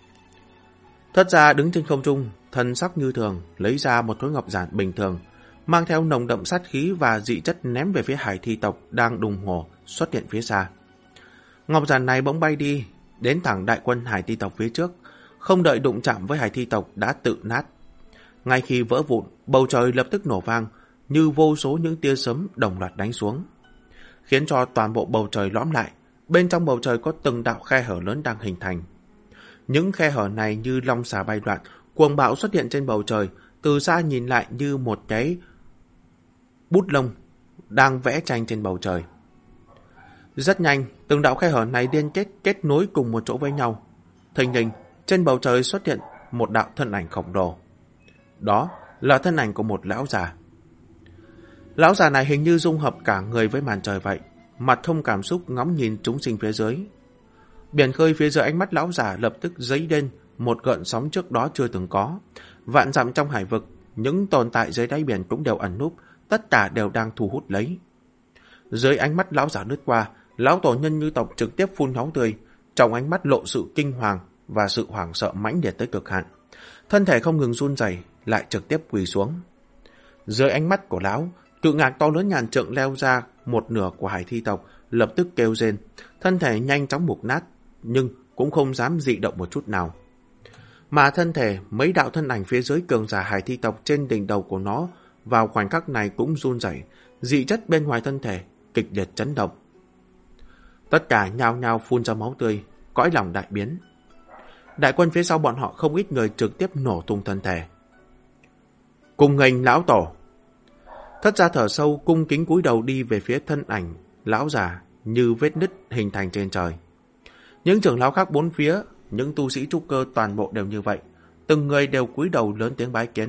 Thất gia đứng trên không trung, thần sắc như thường, lấy ra một khối ngọc giản bình thường, mang theo nồng đậm sát khí và dị chất ném về phía hải thi tộc đang đùng hổ xuất hiện phía xa. Ngọc giản này bỗng bay đi, đến thẳng đại quân hải thi tộc phía trước, không đợi đụng chạm với hải thi tộc đã tự nát. Ngay khi vỡ vụn, bầu trời lập tức nổ vang, như vô số những tia sấm đồng loạt đánh xuống, khiến cho toàn bộ bầu trời lõm lại. Bên trong bầu trời có từng đạo khe hở lớn đang hình thành. Những khe hở này như long xà bay loạn, cuồng bạo xuất hiện trên bầu trời, từ xa nhìn lại như một cái bút lông đang vẽ tranh trên bầu trời. Rất nhanh, từng đạo khe hở này liên kết nối cùng một chỗ với nhau. Thình lình, trên bầu trời xuất hiện một đạo thân ảnh khổng lồ. Đó là thân ảnh của một lão già. Lão già này hình như dung hợp cả người với màn trời vậy, mặt không cảm xúc ngóng nhìn chúng sinh phía dưới. Biển khơi phía dưới ánh mắt lão già lập tức dấy lên một gợn sóng trước đó chưa từng có. Vạn dặm trong hải vực, những tồn tại dưới đáy biển cũng đều ẩn núp, tất cả đều đang thu hút lấy. Dưới ánh mắt lão già lướt qua, lão tổ Nhân Như tộc trực tiếp phun máu tươi, trong ánh mắt lộ sự kinh hoàng và sự hoảng sợ mãnh liệt tới cực hạn. Thân thể không ngừng run rẩy, lại trực tiếp quỳ xuống. Dưới ánh mắt của lão, cự ngạc to lớn ngàn trượng leo ra một nửa của hải thi tộc, lập tức kêu rên, thân thể nhanh chóng mục nát, nhưng cũng không dám dị động một chút nào. Mà thân thể mấy đạo thân ảnh phía dưới cường giả hải thi tộc trên đỉnh đầu của nó vào khoảnh khắc này cũng run rẩy, dị chất bên ngoài thân thể kịch liệt chấn động. Tất cả nhao nhao phun ra máu tươi, cõi lòng đại biến. Đại quân phía sau bọn họ không ít người trực tiếp nổ tung thân thể. Cùng nghênh lão tổ. Thất gia thở sâu, cung kính cúi đầu đi về phía thân ảnh lão già như vết nứt hình thành trên trời. Những trưởng lão khác bốn phía, những tu sĩ trúc cơ toàn bộ đều như vậy, từng người đều cúi đầu lớn tiếng bái kiến.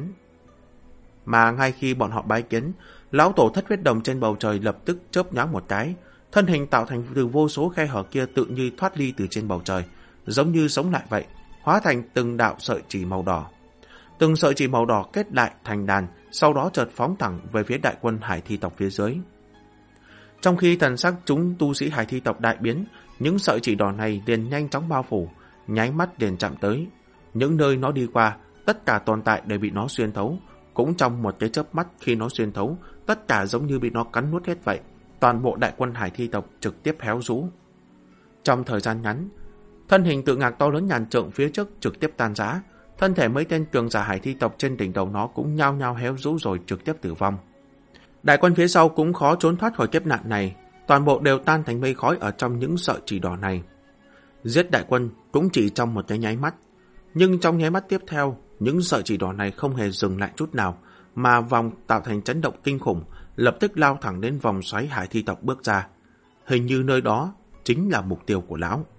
Mà ngay khi bọn họ bái kiến, lão tổ Thất Huyết Đồng trên bầu trời lập tức chớp nhoáng một cái, thân hình tạo thành từ vô số khe hở kia tự như thoát ly từ trên bầu trời, giống như sống lại vậy, hóa thành từng đạo sợi chỉ màu đỏ. Từng sợi chỉ màu đỏ kết lại thành đàn, sau đó chợt phóng thẳng về phía đại quân hải thi tộc phía dưới. Trong khi thần sắc chúng tu sĩ hải thi tộc đại biến, những sợi chỉ đỏ này liền nhanh chóng bao phủ, nháy mắt liền chạm tới. những nơi nó đi qua, tất cả tồn tại đều bị nó xuyên thấu. Cũng trong một cái chớp mắt khi nó xuyên thấu, tất cả giống như bị nó cắn nuốt hết vậy. Toàn bộ đại quân hải thi tộc trực tiếp héo rũ. Trong thời gian ngắn, thân hình tự ngạc to lớn ngàn trượng phía trước trực tiếp tan rã. Thân thể mấy tên cường giả hải thi tộc trên đỉnh đầu nó cũng nhao nhao héo rũ rồi trực tiếp tử vong. Đại quân phía sau cũng khó trốn thoát khỏi kiếp nạn này, toàn bộ đều tan thành mây khói ở trong những sợi chỉ đỏ này. Giết đại quân cũng chỉ trong một cái nháy mắt, nhưng trong nháy mắt tiếp theo, những sợi chỉ đỏ này không hề dừng lại chút nào, mà vòng tạo thành chấn động kinh khủng, lập tức lao thẳng đến vòng xoáy hải thi tộc bước ra. Hình như nơi đó chính là mục tiêu của lão.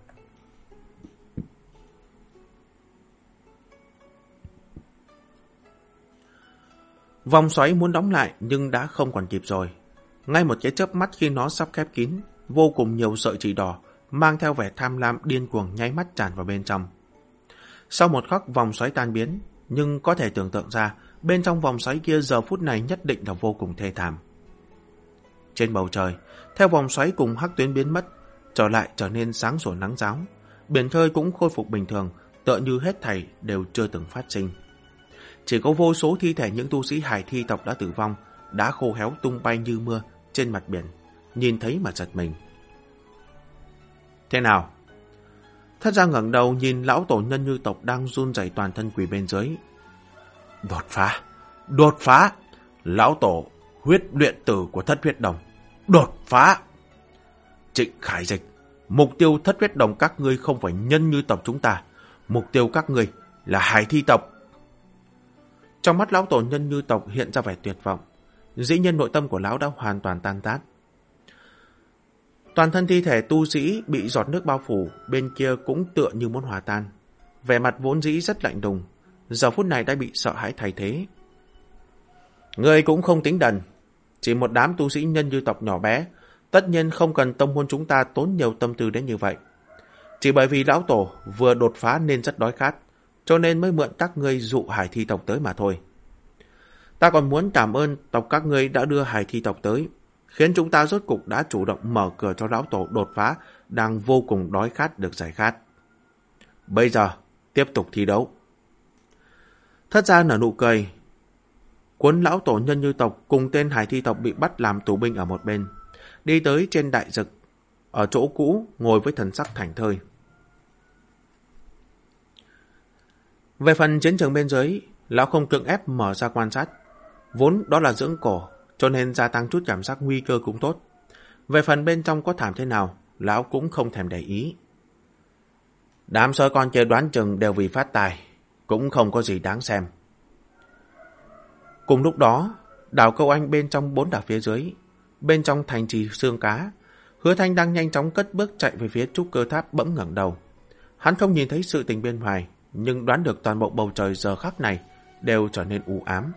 Vòng xoáy muốn đóng lại nhưng đã không còn kịp rồi. Ngay một cái chớp mắt khi nó sắp khép kín, vô cùng nhiều sợi chỉ đỏ mang theo vẻ tham lam điên cuồng nháy mắt tràn vào bên trong. Sau một khắc vòng xoáy tan biến, nhưng có thể tưởng tượng ra bên trong vòng xoáy kia giờ phút này nhất định là vô cùng thê thảm. Trên bầu trời, theo vòng xoáy cùng hắc tuyến biến mất, trở nên sáng sủa nắng ráo. Biển khơi cũng khôi phục bình thường, tựa như hết thảy đều chưa từng phát sinh. Chỉ có vô số thi thể những tu sĩ hải thi tộc đã tử vong, đã khô héo tung bay như mưa trên mặt biển, nhìn thấy mà giật mình. Thế nào? Thất Gia ngẩng đầu nhìn lão tổ nhân như tộc đang run rẩy toàn thân quỳ bên dưới. Đột phá! Đột phá! Lão tổ huyết luyện tử của Thất Huyết Đồng. Đột phá! Trịnh Khải Dịch, mục tiêu Thất Huyết Đồng các ngươi không phải nhân như tộc chúng ta. Mục tiêu các ngươi là hải thi tộc. Trong mắt lão tổ nhân như tộc hiện ra vẻ tuyệt vọng. Dĩ nhiên nội tâm của lão đã hoàn toàn tan tác. Toàn thân thi thể tu sĩ bị giọt nước bao phủ, bên kia cũng tựa như muốn hòa tan. Vẻ mặt vốn dĩ rất lạnh lùng, giờ phút này đã bị sợ hãi thay thế. Người cũng không tính đần, chỉ một đám tu sĩ nhân như tộc nhỏ bé, tất nhiên không cần tông môn chúng ta tốn nhiều tâm tư đến như vậy. Chỉ bởi vì lão tổ vừa đột phá nên rất đói khát, cho nên mới mượn các ngươi dụ hải thi tộc tới mà thôi. Ta còn muốn cảm ơn tộc các ngươi đã đưa hải thi tộc tới, khiến chúng ta rốt cục đã chủ động mở cửa cho lão tổ đột phá đang vô cùng đói khát được giải khát. Bây giờ, tiếp tục thi đấu. Thất Gia nở nụ cười, cuốn lão tổ nhân như tộc cùng tên hải thi tộc bị bắt làm tù binh ở một bên, đi tới trên đại dực, ở chỗ cũ ngồi với thần sắc thảnh thơi. Về phần chiến trường bên dưới, lão không cưỡng ép mở ra quan sát, vốn đó là dưỡng cổ, cho nên gia tăng chút cảm giác nguy cơ cũng tốt. Về phần bên trong có thảm thế nào, lão cũng không thèm để ý. Đám sói con kia đoán chừng đều vì phát tài, cũng không có gì đáng xem. Cùng lúc đó, đảo Câu Anh bên trong 4 đảo phía dưới, bên trong thành trì xương cá, Hứa Thanh đang nhanh chóng cất bước chạy về phía trúc cơ tháp bỗng ngẩng đầu. Hắn không nhìn thấy sự tình bên ngoài, nhưng đoán được toàn bộ bầu trời giờ khắc này đều trở nên u ám.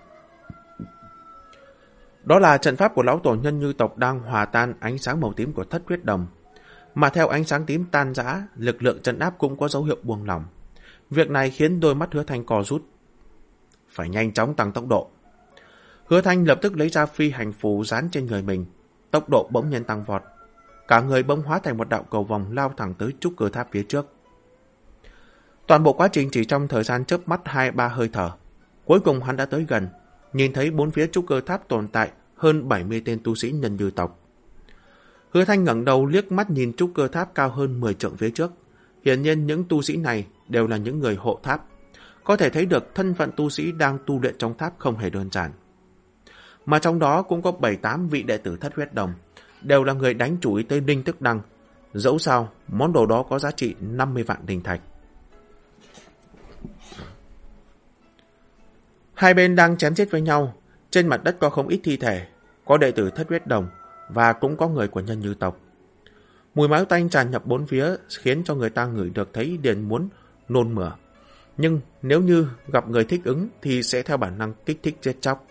Đó là trận pháp của lão tổ nhân như tộc đang hòa tan ánh sáng màu tím của Thất Huyết Đồng. Mà theo ánh sáng tím tan rã, lực lượng trấn áp cũng có dấu hiệu buông lỏng. Việc này khiến đôi mắt Hứa Thanh co rút. Phải nhanh chóng tăng tốc độ. Hứa Thanh lập tức lấy ra phi hành phù dán trên người mình. Tốc độ bỗng nhiên tăng vọt. Cả người bỗng hóa thành một đạo cầu vòng lao thẳng tới trúc cơ tháp phía trước. Toàn bộ quá trình chỉ trong thời gian chớp mắt 2-3 hơi thở. Cuối cùng hắn đã tới gần, nhìn thấy bốn phía trúc cơ tháp tồn tại hơn 70 tên tu sĩ nhân như tộc. Hứa Thanh ngẩng đầu liếc mắt nhìn trúc cơ tháp cao hơn 10 trượng phía trước. Hiển nhiên những tu sĩ này đều là những người hộ tháp. Có thể thấy được thân phận tu sĩ đang tu luyện trong tháp không hề đơn giản. Mà trong đó cũng có 7-8 vị đệ tử Thất Huyết Đồng, đều là người đánh chủ ý tới Đinh Tức Đăng. Dẫu sao, món đồ đó có giá trị 50 vạn đinh thạch. Hai bên đang chém giết với nhau, trên mặt đất có không ít thi thể, có đệ tử Thất Huyết Đồng và cũng có người của nhân như tộc. Mùi máu tanh tràn nhập bốn phía khiến cho người ta ngửi được thấy liền muốn nôn mửa. Nhưng nếu như gặp người thích ứng thì sẽ theo bản năng kích thích giết chóc.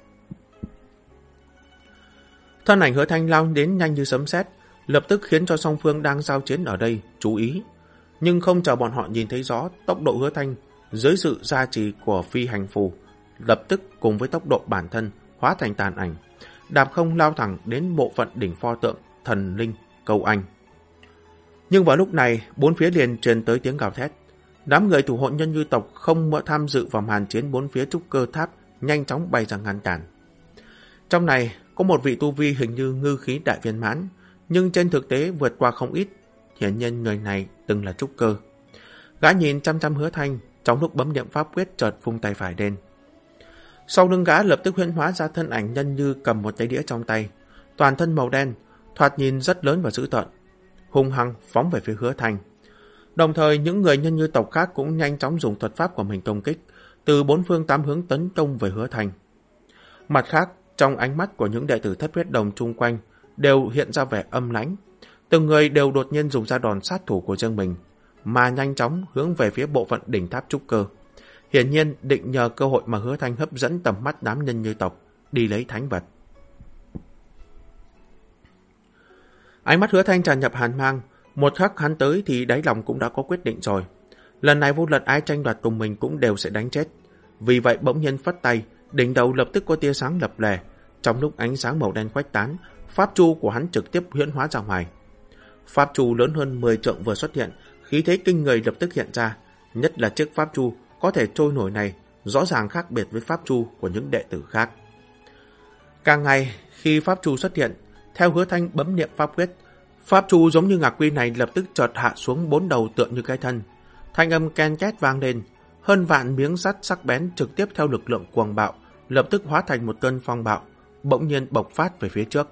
Thân ảnh Hứa Thanh lao đến nhanh như sấm sét, lập tức khiến cho song phương đang giao chiến ở đây chú ý. Nhưng không chờ bọn họ nhìn thấy rõ tốc độ Hứa Thanh dưới sự gia trì của phi hành phù, lập tức cùng với tốc độ bản thân hóa thành tàn ảnh, đạp không lao thẳng đến bộ phận đỉnh pho tượng thần linh Câu Anh. Nhưng vào lúc này, bốn phía liền truyền tới tiếng gào thét. Đám người thủ hộ nhân ngư tộc không mỡ tham dự vào màn chiến bốn phía trúc cơ tháp nhanh chóng bay ra ngăn cản. Trong này có một vị tu vi hình như ngư khí đại viên mãn, nhưng trên thực tế vượt qua không ít. Hiển nhiên người này từng là trúc cơ. Gã nhìn chăm chăm Hứa Thanh, trong lúc bấm niệm pháp quyết chợt vung tay phải lên. Sau lưng gã lập tức huyễn hóa ra thân ảnh nhân như cầm một cái đĩa trong tay, toàn thân màu đen, thoạt nhìn rất lớn và dữ tợn, hung hăng phóng về phía Hứa Thanh. Đồng thời những người nhân như tộc khác cũng nhanh chóng dùng thuật pháp của mình công kích, từ bốn phương tám hướng tấn công về Hứa Thanh. Mặt khác, trong ánh mắt của những đệ tử Thất Huyết Đồng chung quanh đều hiện ra vẻ âm lãnh, từng người đều đột nhiên dùng ra đòn sát thủ của riêng mình, mà nhanh chóng hướng về phía bộ phận đỉnh tháp trúc cơ. Hiển nhiên định nhờ cơ hội mà Hứa Thanh hấp dẫn tầm mắt đám nhân như tộc đi lấy thánh vật. Ánh mắt Hứa Thanh tràn ngập hàn mang, một khắc hắn tới thì đáy lòng cũng đã có quyết định rồi. Lần này vô luận ai tranh đoạt cùng mình cũng đều sẽ đánh chết. Vì vậy bỗng nhiên phất tay, đỉnh đầu lập tức có tia sáng lập lè. Trong lúc ánh sáng màu đen khuếch tán, pháp chu của hắn trực tiếp huyễn hóa ra ngoài. Pháp chu lớn hơn 10 trượng vừa xuất hiện, khí thế kinh người lập tức hiện ra. Nhất là chiếc pháp chu có thể trôi nổi này, rõ ràng khác biệt với pháp chu của những đệ tử khác. Càng ngày khi pháp chu xuất hiện, theo Hứa Thanh bấm niệm pháp quyết, pháp chu giống như ngạc quy này lập tức chợt hạ xuống 4 đầu tựa như cái thân. Thanh âm ken két vang lên, hơn vạn miếng sắt sắc bén trực tiếp theo lực lượng cuồng bạo, lập tức hóa thành một cơn phong bạo, bỗng nhiên bộc phát về phía trước.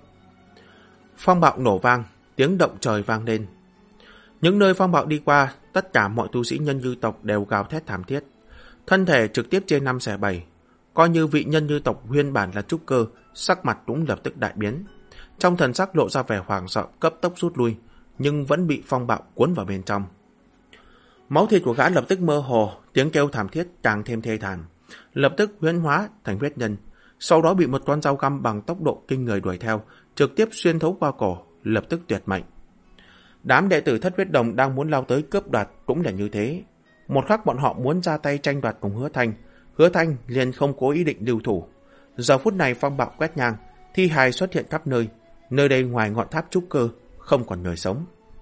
Phong bạo nổ vang, tiếng động trời vang lên. Những nơi phong bạo đi qua, tất cả mọi tu sĩ nhân ngư tộc đều gào thét thảm thiết, thân thể trực tiếp chia 5 xẻ 7. Coi như vị nhân ngư tộc nguyên bản là trúc cơ, sắc mặt cũng lập tức đại biến. Trong thần sắc lộ ra vẻ hoảng sợ, cấp tốc rút lui, nhưng vẫn bị phong bạo cuốn vào bên trong. Máu thịt của gã lập tức mơ hồ, tiếng kêu thảm thiết càng thêm thê thảm, lập tức huyễn hóa thành huyết nhân, sau đó bị một con dao găm bằng tốc độ kinh người đuổi theo, trực tiếp xuyên thấu qua cổ, lập tức tuyệt mệnh. Đám đệ tử Thất Huyết Đồng đang muốn lao tới cướp đoạt cũng là như thế. Một khắc bọn họ muốn ra tay tranh đoạt cùng Hứa Thanh liền không có ý định lưu thủ. Giờ phút này phong bạo quét ngang, thi hài xuất hiện khắp nơi, nơi đây ngoài ngọn tháp trúc cơ không còn người sống.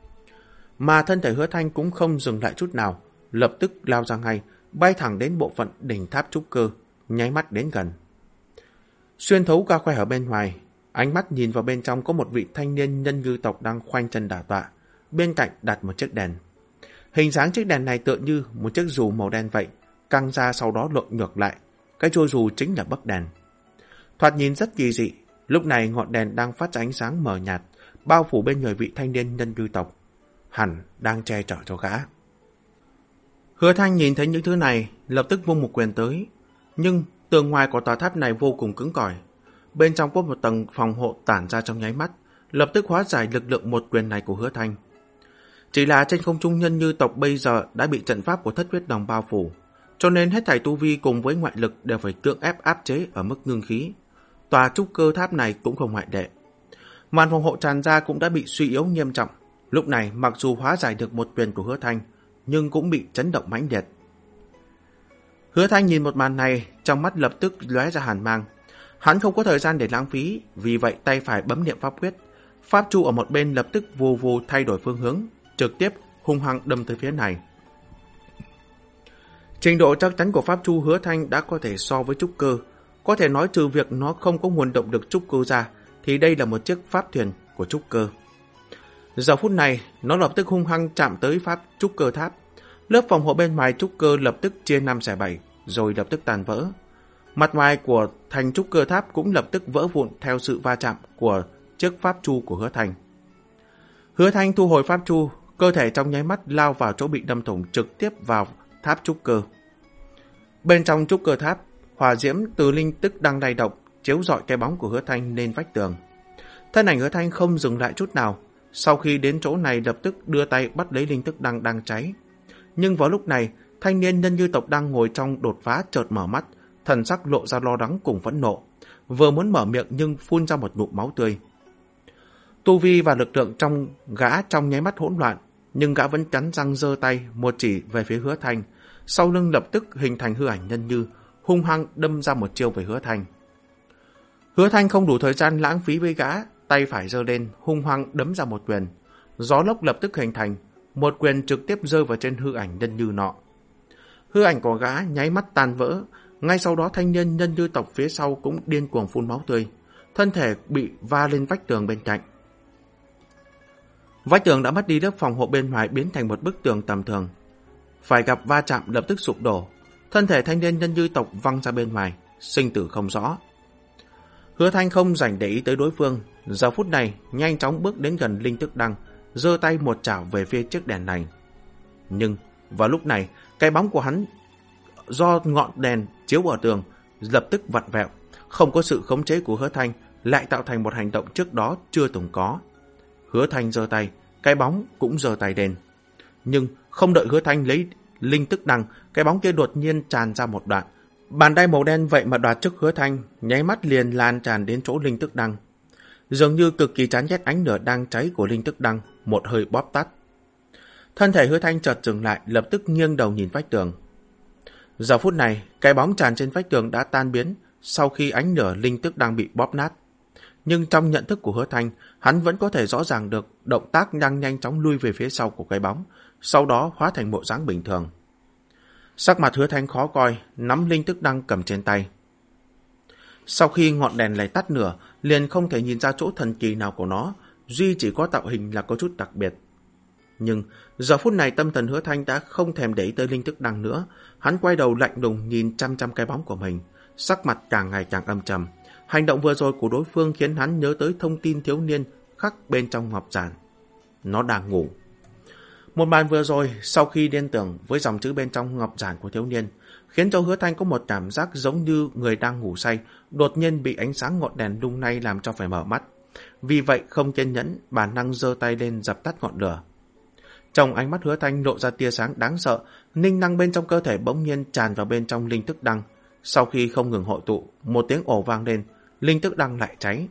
Mà thân thể Hứa Thanh cũng không dừng lại chút nào, lập tức lao ra ngay, bay thẳng đến bộ phận đỉnh tháp trúc cơ, nháy mắt đến gần. Xuyên thấu qua khe ở bên ngoài, ánh mắt nhìn vào bên trong có một vị thanh niên nhân ngư tộc đang khoanh chân đả tọa, bên cạnh đặt một chiếc đèn. Hình dáng chiếc đèn này tựa như một chiếc dù màu đen vậy, căng ra sau đó lộn ngược lại, cái chuôi dù chính là bấc đèn. Thoạt nhìn rất kỳ dị, lúc này ngọn đèn đang phát ra ánh sáng mờ nhạt, bao phủ bên người vị thanh niên nhân ngư tộc, hẳn đang che chở cho gã. Hứa Thanh nhìn thấy những thứ này, lập tức vung một quyền tới, nhưng tường ngoài của tòa tháp này vô cùng cứng cỏi, bên trong có một tầng phòng hộ tản ra trong nháy mắt, lập tức hóa giải lực lượng một quyền này của Hứa Thanh. Chỉ là trên không trung nhân ngư tộc bây giờ đã bị trận pháp của Thất Huyết Đồng bao phủ, cho nên hết thảy tu vi cùng với ngoại lực đều phải cưỡng ép áp chế ở mức ngưng khí. Tòa trúc cơ tháp này cũng không ngoại lệ. Màn phòng hộ tràn ra cũng đã bị suy yếu nghiêm trọng. Lúc này mặc dù hóa giải được một quyền của Hứa Thanh, nhưng cũng bị chấn động mãnh liệt. Hứa Thanh nhìn một màn này, trong mắt lập tức lóe ra hàn mang. Hắn không có thời gian để lãng phí, vì vậy tay phải bấm niệm pháp quyết. Pháp chu ở một bên lập tức vù vù thay đổi phương hướng, trực tiếp hung hăng đâm tới phía này. Trình độ chắc chắn của pháp chu Hứa Thanh đã có thể so với trúc cơ, có thể nói trừ việc nó không có nguồn động lực trúc cơ ra, thì đây là một chiếc pháp thuyền của trúc cơ. Giờ phút này, nó lập tức hung hăng chạm tới pháp trúc cơ tháp. Lớp phòng hộ bên ngoài trúc cơ lập tức chia 5 xẻ 7, rồi lập tức tàn vỡ. Mặt ngoài của thành trúc cơ tháp cũng lập tức vỡ vụn theo sự va chạm của chiếc pháp chu của Hứa Thanh. Hứa Thanh thu hồi pháp chu, cơ thể trong nháy mắt lao vào chỗ bị đâm thủng, trực tiếp vào tháp trúc cơ. Bên trong trúc cơ tháp, hỏa diễm từ linh tức đang lay động, chiếu rọi cái bóng của Hứa Thanh lên vách tường. Thân ảnh Hứa Thanh không dừng lại chút nào, sau khi đến chỗ này lập tức đưa tay bắt lấy linh tức đang cháy. Nhưng vào lúc này, thanh niên nhân ngư tộc đang ngồi trong đột phá chợt mở mắt, thần sắc lộ ra lo lắng cùng phẫn nộ, vừa muốn mở miệng nhưng phun ra một ngụm máu tươi. Tu vi và lực lượng trong gã trong nháy mắt hỗn loạn, nhưng gã vẫn cắn răng giơ tay một chỉ về phía Hứa Thanh, sau lưng lập tức hình thành hư ảnh nhân như, hung hăng đâm ra một chiêu về Hứa Thanh. Hứa Thanh không đủ thời gian lãng phí với gã, tay phải giơ lên, hung hăng đấm ra một quyền. Gió lốc lập tức hình thành, một quyền trực tiếp rơi vào trên hư ảnh nhân như nọ, Hư ảnh của gã nháy mắt tan vỡ. Ngay sau đó thanh niên nhân dư tộc phía sau cũng điên cuồng phun máu tươi, thân thể bị va lên vách tường bên cạnh. Vách tường đã mất đi lớp phòng hộ bên ngoài, biến thành một bức tường tầm thường. Phải gặp va chạm lập tức sụp đổ, thân thể thanh niên nhân dư tộc văng ra bên ngoài, sinh tử không rõ. Hứa Thanh không dành để ý tới đối phương, giờ phút này nhanh chóng bước đến gần linh tức đăng, giơ tay một chảo về phía chiếc đèn này. Nhưng vào lúc này, cái bóng của hắn do ngọn đèn chiếu vào tường lập tức vặn vẹo, không có sự khống chế của Hứa Thanh, lại tạo thành một hành động trước đó chưa từng có. Hứa Thanh giơ tay, cái bóng cũng giơ tay lên. Nhưng không đợi Hứa Thanh lấy linh tức đăng, cái bóng kia đột nhiên tràn ra một đoạn. Bàn tay màu đen vậy mà đoạt trước Hứa Thanh, nháy mắt liền lan tràn đến chỗ linh tức đăng. Dường như cực kỳ chán ghét ánh lửa đang cháy của linh tức đăng, một hơi bóp tắt. Thân thể Hứa Thanh chợt dừng lại, lập tức nghiêng đầu nhìn vách tường. Giờ phút này, cái bóng tràn trên vách tường đã tan biến sau khi ánh lửa linh tức đang bị bóp nát. Nhưng trong nhận thức của Hứa Thanh, hắn vẫn có thể rõ ràng được động tác đang nhanh chóng lui về phía sau của cái bóng, sau đó hóa thành bộ dáng bình thường. Sắc mặt Hứa Thanh khó coi, nắm linh tức đăng cầm trên tay. Sau khi ngọn đèn lại tắt nửa, liền không thể nhìn ra chỗ thần kỳ nào của nó, duy chỉ có tạo hình là có chút đặc biệt. Nhưng giờ phút này tâm thần Hứa Thanh đã không thèm để ý tới linh tức đăng nữa, hắn quay đầu lạnh lùng nhìn chăm chăm cái bóng của mình, sắc mặt càng ngày càng âm trầm. Hành động vừa rồi của đối phương khiến hắn nhớ tới thông tin thiếu niên khắc bên trong ngọc giản. Nó đang ngủ. Một màn vừa rồi, sau khi liên tưởng với dòng chữ bên trong ngọc giản của thiếu niên, khiến cho Hứa Thanh có một cảm giác giống như người đang ngủ say, đột nhiên bị ánh sáng ngọn đèn lung lay làm cho phải mở mắt. Vì vậy không kiên nhẫn, bản năng giơ tay lên dập tắt ngọn lửa. Trong ánh mắt Hứa Thanh lộ ra tia sáng đáng sợ, ninh năng bên trong cơ thể bỗng nhiên tràn vào bên trong linh tức đăng. Sau khi không ngừng hội tụ, một tiếng ồ vang lên, linh tức đăng lại cháy.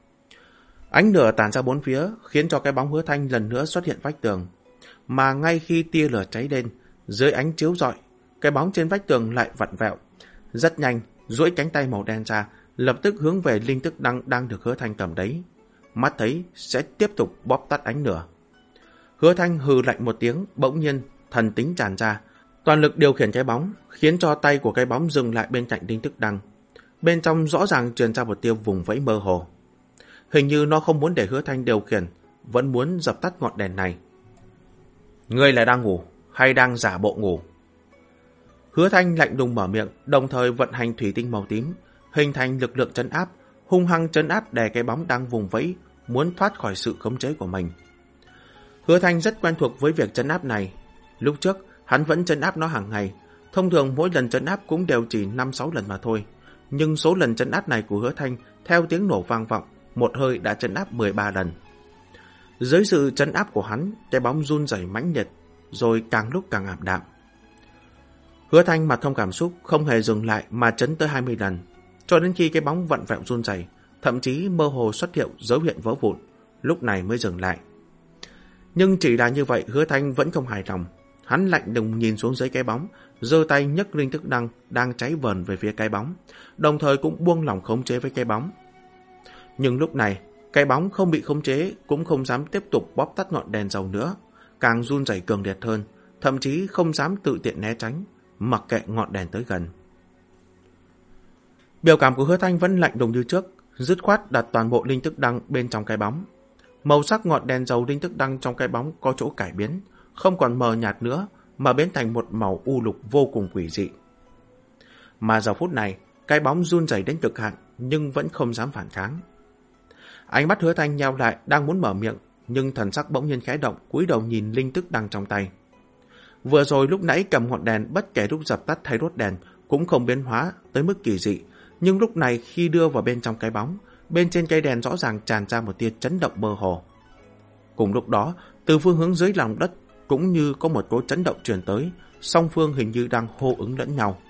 Ánh lửa tàn ra bốn phía, khiến cho cái bóng Hứa Thanh lần nữa xuất hiện vách tường. Mà ngay khi tia lửa cháy lên, dưới ánh chiếu rọi, cái bóng trên vách tường lại vặn vẹo. Rất nhanh, duỗi cánh tay màu đen ra, lập tức hướng về linh tức đăng đang được Hứa Thanh cầm đấy. Mắt thấy sẽ tiếp tục bóp tắt ánh lửa. Hứa Thanh hừ lạnh một tiếng, bỗng nhiên thần tính tràn ra, toàn lực điều khiển cái bóng, khiến cho tay của cái bóng dừng lại bên cạnh linh tức đăng. Bên trong rõ ràng truyền ra một tia vùng vẫy mơ hồ. Hình như nó không muốn để Hứa Thanh điều khiển, vẫn muốn dập tắt ngọn đèn này. Ngươi là đang ngủ hay đang giả bộ ngủ? Hứa Thanh lạnh lùng mở miệng, đồng thời vận hành thủy tinh màu tím, hình thành lực lượng trấn áp, hung hăng trấn áp đè cái bóng đang vùng vẫy, muốn thoát khỏi sự khống chế của mình. Hứa Thanh rất quen thuộc với việc trấn áp này. Lúc trước, hắn vẫn trấn áp nó hàng ngày. Thông thường mỗi lần trấn áp cũng đều chỉ 5-6 lần mà thôi. Nhưng số lần trấn áp này của Hứa Thanh, theo tiếng nổ vang vọng, một hơi đã trấn áp 13 lần. Dưới sự trấn áp của hắn, cái bóng run rẩy mãnh liệt, rồi càng lúc càng ảm đạm. Hứa Thanh mặt không cảm xúc, không hề dừng lại mà trấn tới 20 lần, cho đến khi cái bóng vặn vẹo run rẩy, thậm chí mơ hồ xuất hiện dấu hiệu vỡ vụn, lúc này mới dừng lại. Nhưng chỉ là như vậy, Hứa Thanh vẫn không hài lòng. Hắn lạnh lùng nhìn xuống dưới cái bóng, giơ tay nhấc linh thức đăng đang cháy vờn về phía cái bóng, đồng thời cũng buông lỏng khống chế với cái bóng. Nhưng lúc này, cái bóng không bị khống chế, cũng không dám tiếp tục bóp tắt ngọn đèn dầu nữa, càng run rẩy cường liệt hơn, thậm chí không dám tự tiện né tránh, mặc kệ ngọn đèn tới gần. Biểu cảm của Hứa Thanh vẫn lạnh lùng như trước, dứt khoát đặt toàn bộ linh thức đăng bên trong cái bóng. Màu sắc ngọn đèn dầu linh thức đăng trong cái bóng có chỗ cải biến, không còn mờ nhạt nữa, mà biến thành một màu u lục vô cùng quỷ dị. Mà giờ phút này, cái bóng run rẩy đến cực hạn, nhưng vẫn không dám phản kháng. Ánh mắt Hứa Thanh nheo lại, đang muốn mở miệng, nhưng thần sắc bỗng nhiên khẽ động, cúi đầu nhìn linh thức đăng trong tay. Vừa rồi lúc nãy cầm ngọn đèn, bất kể lúc dập tắt hay đốt đèn cũng không biến hóa tới mức kỳ dị, nhưng lúc này khi đưa vào bên trong cái bóng, bên trên cây đèn rõ ràng tràn ra một tia chấn động mơ hồ. Cùng lúc đó, từ phương hướng dưới lòng đất cũng như có một cỗ chấn động truyền tới, song phương hình như đang hô ứng lẫn nhau.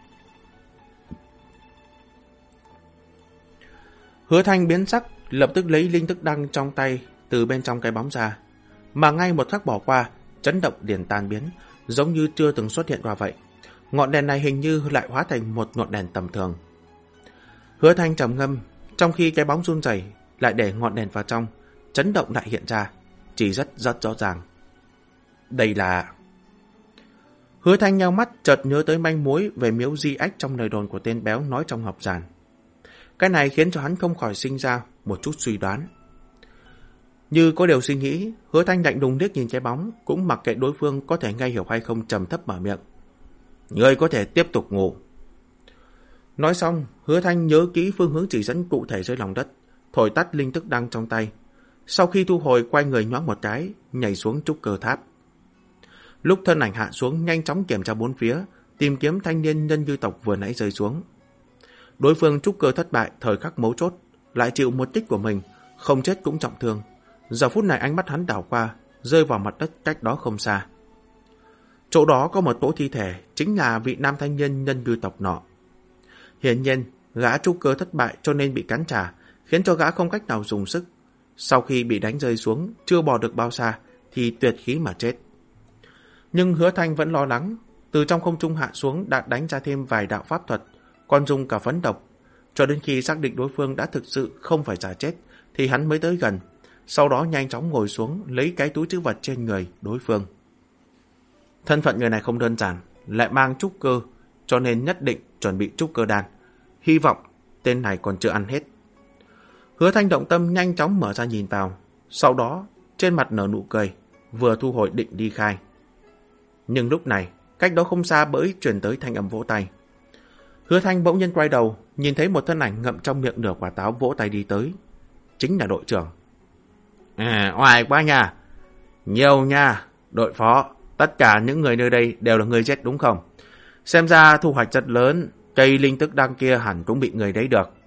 Hứa Thanh biến sắc, lập tức lấy linh thức đăng trong tay từ bên trong cái bóng ra, mà ngay một khắc bỏ qua, chấn động liền tan biến, giống như chưa từng xuất hiện qua vậy. Ngọn đèn này hình như lại hóa thành một ngọn đèn tầm thường. Hứa Thanh trầm ngâm, trong khi cái bóng run rẩy lại để ngọn đèn vào trong, chấn động lại hiện ra, chỉ rất rõ ràng. Đây là... Hứa Thanh nheo mắt chợt nhớ tới manh mối về miếu di ách trong lời đồn của tên béo nói trong ngọc giản. Cái này khiến cho hắn không khỏi sinh ra một chút suy đoán. Như có điều suy nghĩ, Hứa Thanh lạnh lùng liếc nhìn cái bóng, cũng mặc kệ đối phương có thể nghe hiểu hay không, trầm thấp mở miệng. Ngươi có thể tiếp tục ngủ. Nói xong, Hứa Thanh nhớ kỹ phương hướng chỉ dẫn cụ thể dưới lòng đất, thổi tắt linh tức đăng trong tay. Sau khi thu hồi, quay người nhoáng một cái, nhảy xuống trúc cơ tháp. Lúc thân ảnh hạ xuống, nhanh chóng kiểm tra bốn phía, tìm kiếm thanh niên nhân dư tộc vừa nãy rơi xuống. Đối phương trúc cơ thất bại, thời khắc mấu chốt, lại chịu một kích của mình, không chết cũng trọng thương. Giờ phút này ánh mắt hắn đảo qua, rơi vào mặt đất cách đó không xa. Chỗ đó có một cỗ thi thể, chính là vị nam thanh niên nhân dư tộc nọ. Hiển nhiên, gã trúc cơ thất bại cho nên bị cắn trả, khiến cho gã không cách nào dùng sức. Sau khi bị đánh rơi xuống, chưa bò được bao xa, thì tuyệt khí mà chết. Nhưng Hứa Thanh vẫn lo lắng, từ trong không trung hạ xuống đã đánh ra thêm vài đạo pháp thuật, còn dùng cả phấn độc. Cho đến khi xác định đối phương đã thực sự không phải giả chết, thì hắn mới tới gần. Sau đó nhanh chóng ngồi xuống, lấy cái túi trữ vật trên người đối phương. Thân phận người này không đơn giản, lại mang trúc cơ, cho nên nhất định chuẩn bị trúc cơ đan. Hy vọng tên này còn chưa ăn hết. Hứa Thanh động tâm nhanh chóng mở ra nhìn vào, sau đó trên mặt nở nụ cười, vừa thu hồi định đi khai. Nhưng lúc này, cách đó không xa bỗng truyền tới thanh âm vỗ tay. Hứa Thanh bỗng nhiên quay đầu, nhìn thấy một thân ảnh ngậm trong miệng nửa quả táo vỗ tay đi tới. Chính là đội trưởng. Oai quá nha. Nhiều nha, đội phó. Tất cả những người nơi đây đều là người giết đúng không? Xem ra thu hoạch rất lớn, cây linh tức đăng kia hẳn cũng bị người đấy được.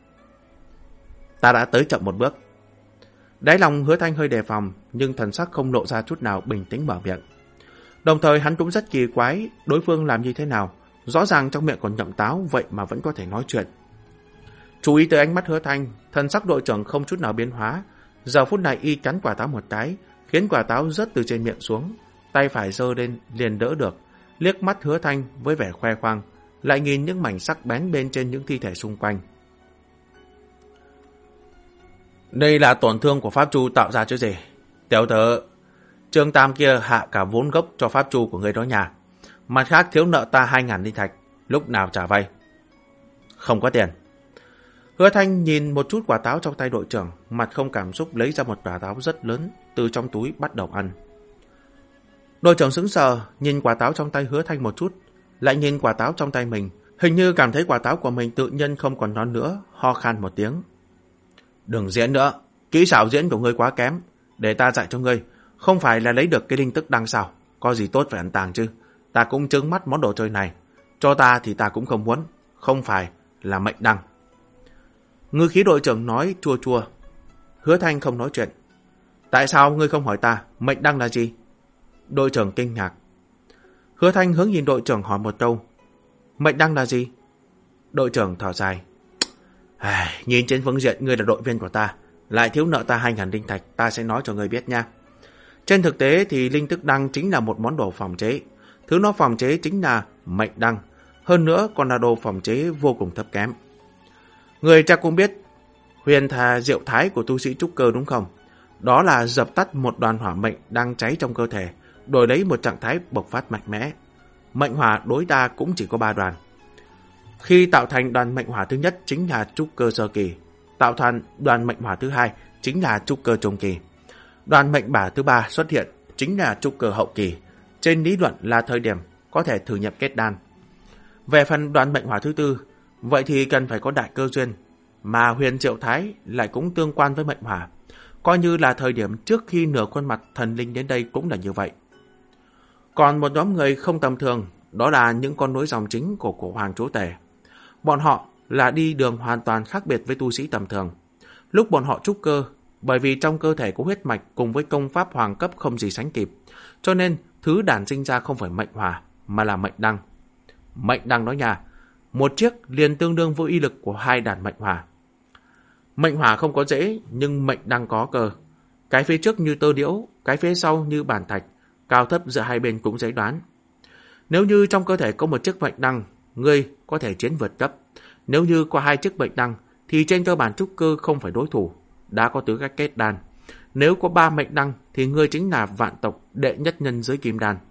Ta đã tới chậm một bước. Đáy lòng Hứa Thanh hơi đề phòng, nhưng thần sắc không lộ ra chút nào, bình tĩnh mở miệng. Đồng thời hắn cũng rất kỳ quái, đối phương làm như thế nào, rõ ràng trong miệng còn ngậm táo, vậy mà vẫn có thể nói chuyện. Chú ý tới ánh mắt Hứa Thanh, thần sắc đội trưởng không chút nào biến hóa. Giờ phút này y cắn quả táo một cái, khiến quả táo rớt từ trên miệng xuống, tay phải giơ lên liền đỡ được, liếc mắt Hứa Thanh với vẻ khoe khoang, lại nhìn những mảnh sắc bén bên trên những thi thể xung quanh. Đây là tổn thương của pháp chu tạo ra chứ gì? Tiểu tử, Trương Tam kia hạ cả vốn gốc cho pháp chu của người đó nhà. Mặt khác thiếu nợ ta 2.000 linh thạch, lúc nào trả vay? Không có tiền. Hứa Thanh nhìn một chút quả táo trong tay đội trưởng, mặt không cảm xúc lấy ra một quả táo rất lớn, từ trong túi bắt đầu ăn. Đội trưởng sững sờ, nhìn quả táo trong tay Hứa Thanh một chút, lại nhìn quả táo trong tay mình, hình như cảm thấy quả táo của mình tự nhiên không còn non nữa, ho khan một tiếng. Đừng diễn nữa, kỹ xảo diễn của ngươi quá kém, để ta dạy cho ngươi, không phải là lấy được cái linh tức đăng sao, có gì tốt phải ẩn tàng chứ, ta cũng trướng mắt món đồ chơi này, cho ta thì ta cũng không muốn, không phải là mệnh đăng. Ngư khí đội trưởng nói chua chua. Hứa Thanh không nói chuyện. Tại sao ngươi không hỏi ta, mệnh đăng là gì? Đội trưởng kinh ngạc. Hứa Thanh hướng nhìn đội trưởng hỏi một câu. Mệnh đăng là gì? Đội trưởng thở dài. Nhìn trên phương diện ngươi là đội viên của ta, lại thiếu nợ ta 2.000 linh thạch, ta sẽ nói cho ngươi biết nha. Trên thực tế thì linh tức đăng chính là một món đồ phòng chế. Thứ nó phòng chế chính là mệnh đăng. Hơn nữa còn là đồ phòng chế vô cùng thấp kém. Người chắc cũng biết huyền thà diệu thái của tu sĩ trúc cơ đúng không? Đó là dập tắt một đoàn hỏa mệnh đang cháy trong cơ thể, đổi lấy một trạng thái bộc phát mạnh mẽ. Mệnh hỏa đối đa cũng chỉ có 3 đoàn. Khi tạo thành đoàn mệnh hỏa thứ nhất chính là trúc cơ sơ kỳ, tạo thành đoàn mệnh hỏa thứ hai chính là trúc cơ trung kỳ. Đoàn mệnh bả thứ 3 xuất hiện chính là trúc cơ hậu kỳ, trên lý luận là thời điểm có thể thử nhập kết đan. Về phần đoàn mệnh hỏa thứ 4, vậy thì cần phải có đại cơ duyên, mà huyền diệu thái lại cũng tương quan với mệnh hỏa, coi như là thời điểm trước khi nửa khuôn mặt thần linh đến đây cũng là như vậy. Còn một nhóm người không tầm thường, đó là những con nối dòng chính của cổ hoàng chúa tể. Bọn họ là đi đường hoàn toàn khác biệt với tu sĩ tầm thường. Lúc bọn họ trúc cơ, bởi vì trong cơ thể có huyết mạch cùng với công pháp hoàng cấp không gì sánh kịp, cho nên thứ đản sinh ra không phải mệnh hỏa, mà là mệnh đăng. Mệnh đăng đó nha, một chiếc liền tương đương với uy lực của 2 đàn mệnh hỏa. Mệnh hỏa không có dễ, nhưng mệnh đăng có cơ. Cái phía trước như tơ điễu, cái phía sau như bàn thạch, cao thấp giữa hai bên cũng dễ đoán. Nếu như trong cơ thể có một chiếc mệnh đăng, ngươi có thể chiến vượt cấp. Nếu như có 2 chiếc mệnh đăng, thì trên cơ bản trúc cơ không phải đối thủ, đã có tư cách kết đan. Nếu có 3 mệnh đăng, thì ngươi chính là vạn tộc đệ nhất nhân giới kim đan.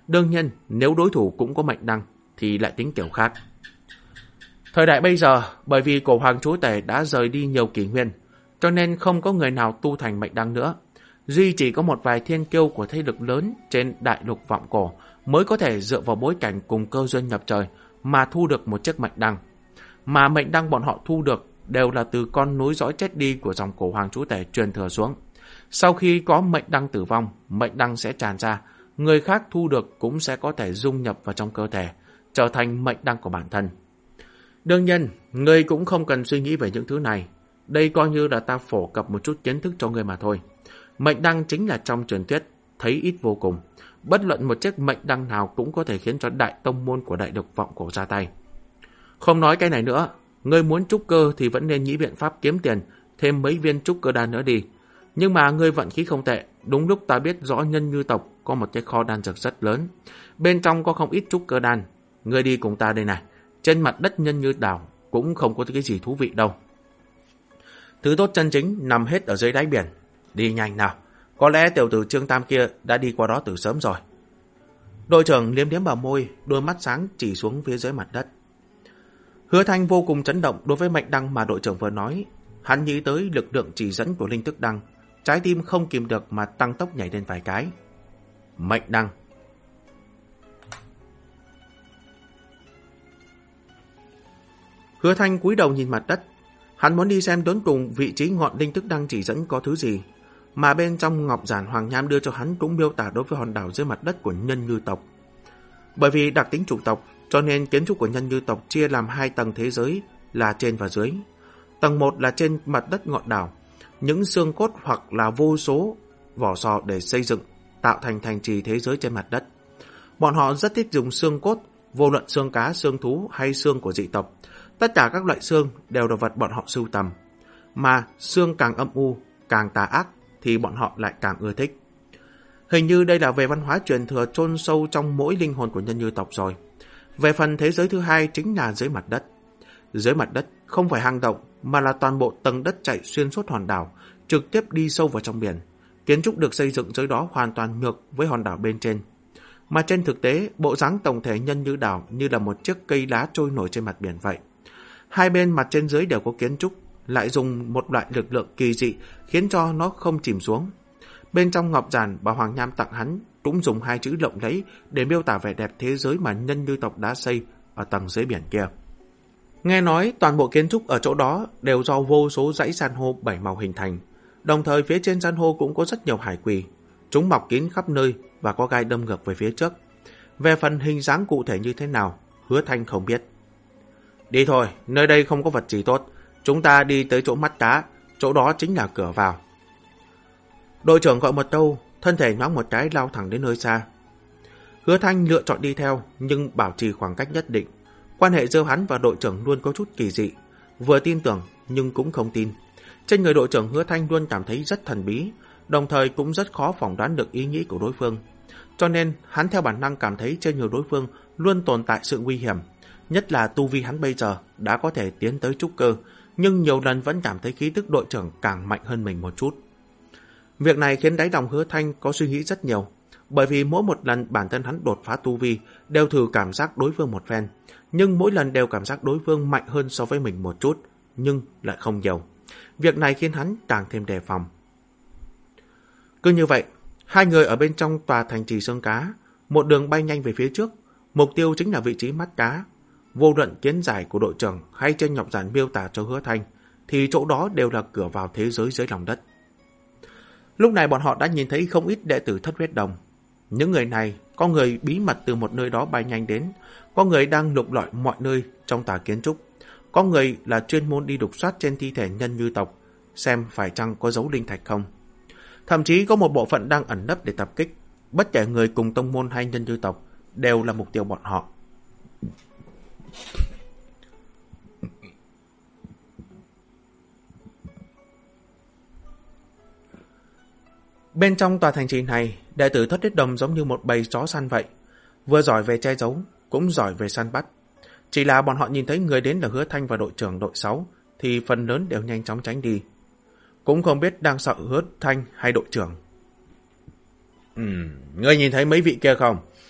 Đương nhiên, nếu đối thủ cũng có mệnh đăng thì lại tính kiểu khác. Thời đại bây giờ, bởi vì cổ hoàng chúa tể đã rời đi nhiều kỷ nguyên, cho nên không có người nào tu thành mệnh đăng nữa. Duy chỉ có một vài thiên kiêu của thế lực lớn trên đại lục vọng cổ mới có thể dựa vào bối cảnh cùng cơ duyên nhập trời mà thu được một chiếc mệnh đăng. Mà mệnh đăng bọn họ thu được đều là từ con nối dõi chết đi của dòng cổ hoàng chúa tể truyền thừa xuống. Sau khi có mệnh đăng tử vong, mệnh đăng sẽ tràn ra, người khác thu được cũng sẽ có thể dung nhập vào trong cơ thể, trở thành mệnh đăng của bản thân. Đương nhiên, ngươi cũng không cần suy nghĩ về những thứ này. Đây coi như là ta phổ cập một chút kiến thức cho ngươi mà thôi. Mệnh đăng chính là trong truyền thuyết, thấy ít vô cùng. Bất luận một chiếc mệnh đăng nào cũng có thể khiến cho đại tông môn của đại lục vọng cổ ra tay. Không nói cái này nữa, ngươi muốn trúc cơ thì vẫn nên nghĩ biện pháp kiếm tiền, thêm mấy viên trúc cơ đan nữa đi. Nhưng mà ngươi vận khí không tệ, đúng lúc ta biết rõ Nhân Như tộc có một cái kho đan dược rất lớn. Bên trong có không ít trúc cơ đan. Ngươi đi cùng ta đây này. Trên mặt đất Nhân Như đảo cũng không có cái gì thú vị đâu. Thứ tốt chân chính nằm hết ở dưới đáy biển. Đi nhanh nào. Có lẽ tiểu tử Trương Tam kia đã đi qua đó từ sớm rồi. Đội trưởng liếm liếm bờ môi, đôi mắt sáng chỉ xuống phía dưới mặt đất. Hứa Thanh vô cùng chấn động đối với mệnh đăng mà đội trưởng vừa nói. Hắn nghĩ tới lực lượng chỉ dẫn của linh thức đăng, trái tim không kìm được mà tăng tốc nhảy lên vài cái. Mệnh đăng. Hứa Thanh cúi đầu nhìn mặt đất. Hắn muốn đi xem đến cùng vị trí ngọn linh thức đăng chỉ dẫn có thứ gì, mà bên trong ngọc giản Hoàng Nham đưa cho hắn cũng miêu tả đối với hòn đảo dưới mặt đất của Nhân Như tộc. Bởi vì đặc tính chủng tộc, cho nên kiến trúc của Nhân Như tộc chia làm 2 tầng thế giới là trên và dưới. Tầng 1 là trên mặt đất ngọn đảo, những xương cốt hoặc là vô số vỏ sò để xây dựng, tạo thành thành trì thế giới trên mặt đất. Bọn họ rất thích dùng xương cốt, vô luận xương cá, xương thú hay xương của dị tộc. Tất cả các loại xương đều là vật bọn họ sưu tầm. Mà xương càng âm u, càng tà ác thì bọn họ lại càng ưa thích. Hình như đây là về văn hóa truyền thừa chôn sâu trong mỗi linh hồn của Nhân Như tộc rồi. Về phần thế giới thứ hai chính là dưới mặt đất. Dưới mặt đất không phải hang động mà là toàn bộ tầng đất chạy xuyên suốt hòn đảo, trực tiếp đi sâu vào trong biển. Kiến trúc được xây dựng dưới đó hoàn toàn ngược với hòn đảo bên trên. Mà trên thực tế, bộ dáng tổng thể Nhân Như đảo như là một chiếc cây lá trôi nổi trên mặt biển vậy. Hai bên mặt trên dưới đều có kiến trúc, lại dùng một loại lực lượng kỳ dị khiến cho nó không chìm xuống. Bên trong ngọc giản bà Hoàng Nham tặng hắn cũng dùng 2 chữ lộng lẫy để miêu tả vẻ đẹp thế giới mà Nhân Như tộc đã xây ở tầng dưới biển kia. Nghe nói toàn bộ kiến trúc ở chỗ đó đều do vô số dãy san hô 7 màu hình thành. Đồng thời phía trên san hô cũng có rất nhiều hải quỷ. Chúng mọc kín khắp nơi và có gai đâm ngược về phía trước. Về phần hình dáng cụ thể như thế nào, Hứa Thanh không biết. Đi thôi, nơi đây không có vật gì tốt. Chúng ta đi tới chỗ mắt cá, chỗ đó chính là cửa vào. Đội trưởng gọi một câu, thân thể nhoáng một cái lao thẳng đến nơi xa. Hứa Thanh lựa chọn đi theo nhưng bảo trì khoảng cách nhất định. Quan hệ giữa hắn và đội trưởng luôn có chút kỳ dị, vừa tin tưởng nhưng cũng không tin. Trên người đội trưởng Hứa Thanh luôn cảm thấy rất thần bí, đồng thời cũng rất khó phỏng đoán được ý nghĩ của đối phương. Cho nên hắn theo bản năng cảm thấy trên người đối phương luôn tồn tại sự nguy hiểm, nhất là tu vi hắn bây giờ đã có thể tiến tới trúc cơ, nhưng nhiều lần vẫn cảm thấy khí tức đội trưởng càng mạnh hơn mình một chút. Việc này khiến đáy lòng Hứa Thanh có suy nghĩ rất nhiều, bởi vì mỗi một lần bản thân hắn đột phá tu vi đều thử cảm giác đối phương một phen, nhưng mỗi lần đều cảm giác đối phương mạnh hơn so với mình một chút, nhưng lại không nhiều. Việc này khiến hắn càng thêm đề phòng. Cứ như vậy, hai người ở bên trong tòa thành trì xương cá, một đường bay nhanh về phía trước, mục tiêu chính là vị trí mắt cá. Vô luận kiến giải của đội trưởng hay trên ngọc giản miêu tả cho Hứa Thanh, thì chỗ đó đều là cửa vào thế giới dưới lòng đất. Lúc này bọn họ đã nhìn thấy không ít đệ tử Thất Huyết Đồng. Những người này, có người bí mật từ một nơi đó bay nhanh đến, có người đang lục lọi mọi nơi trong tòa kiến trúc, có người là chuyên môn đi đục soát trên thi thể Nhân Như tộc, xem phải chăng có dấu linh thạch không. Thậm chí có một bộ phận đang ẩn nấp để tập kích, bất kể người cùng tông môn hay Nhân Như tộc đều là mục tiêu bọn họ. Bên trong tòa thành trì này, đệ tử Thất Huyết Đồng giống như một bầy chó săn vậy, vừa giỏi về che giấu, cũng giỏi về săn bắt. Chỉ là bọn họ nhìn thấy người đến là Hứa Thanh và đội trưởng đội 6, thì phần lớn đều nhanh chóng tránh đi. Cũng không biết đang sợ Hứa Thanh hay đội trưởng. Ngươi nhìn thấy mấy vị kia không?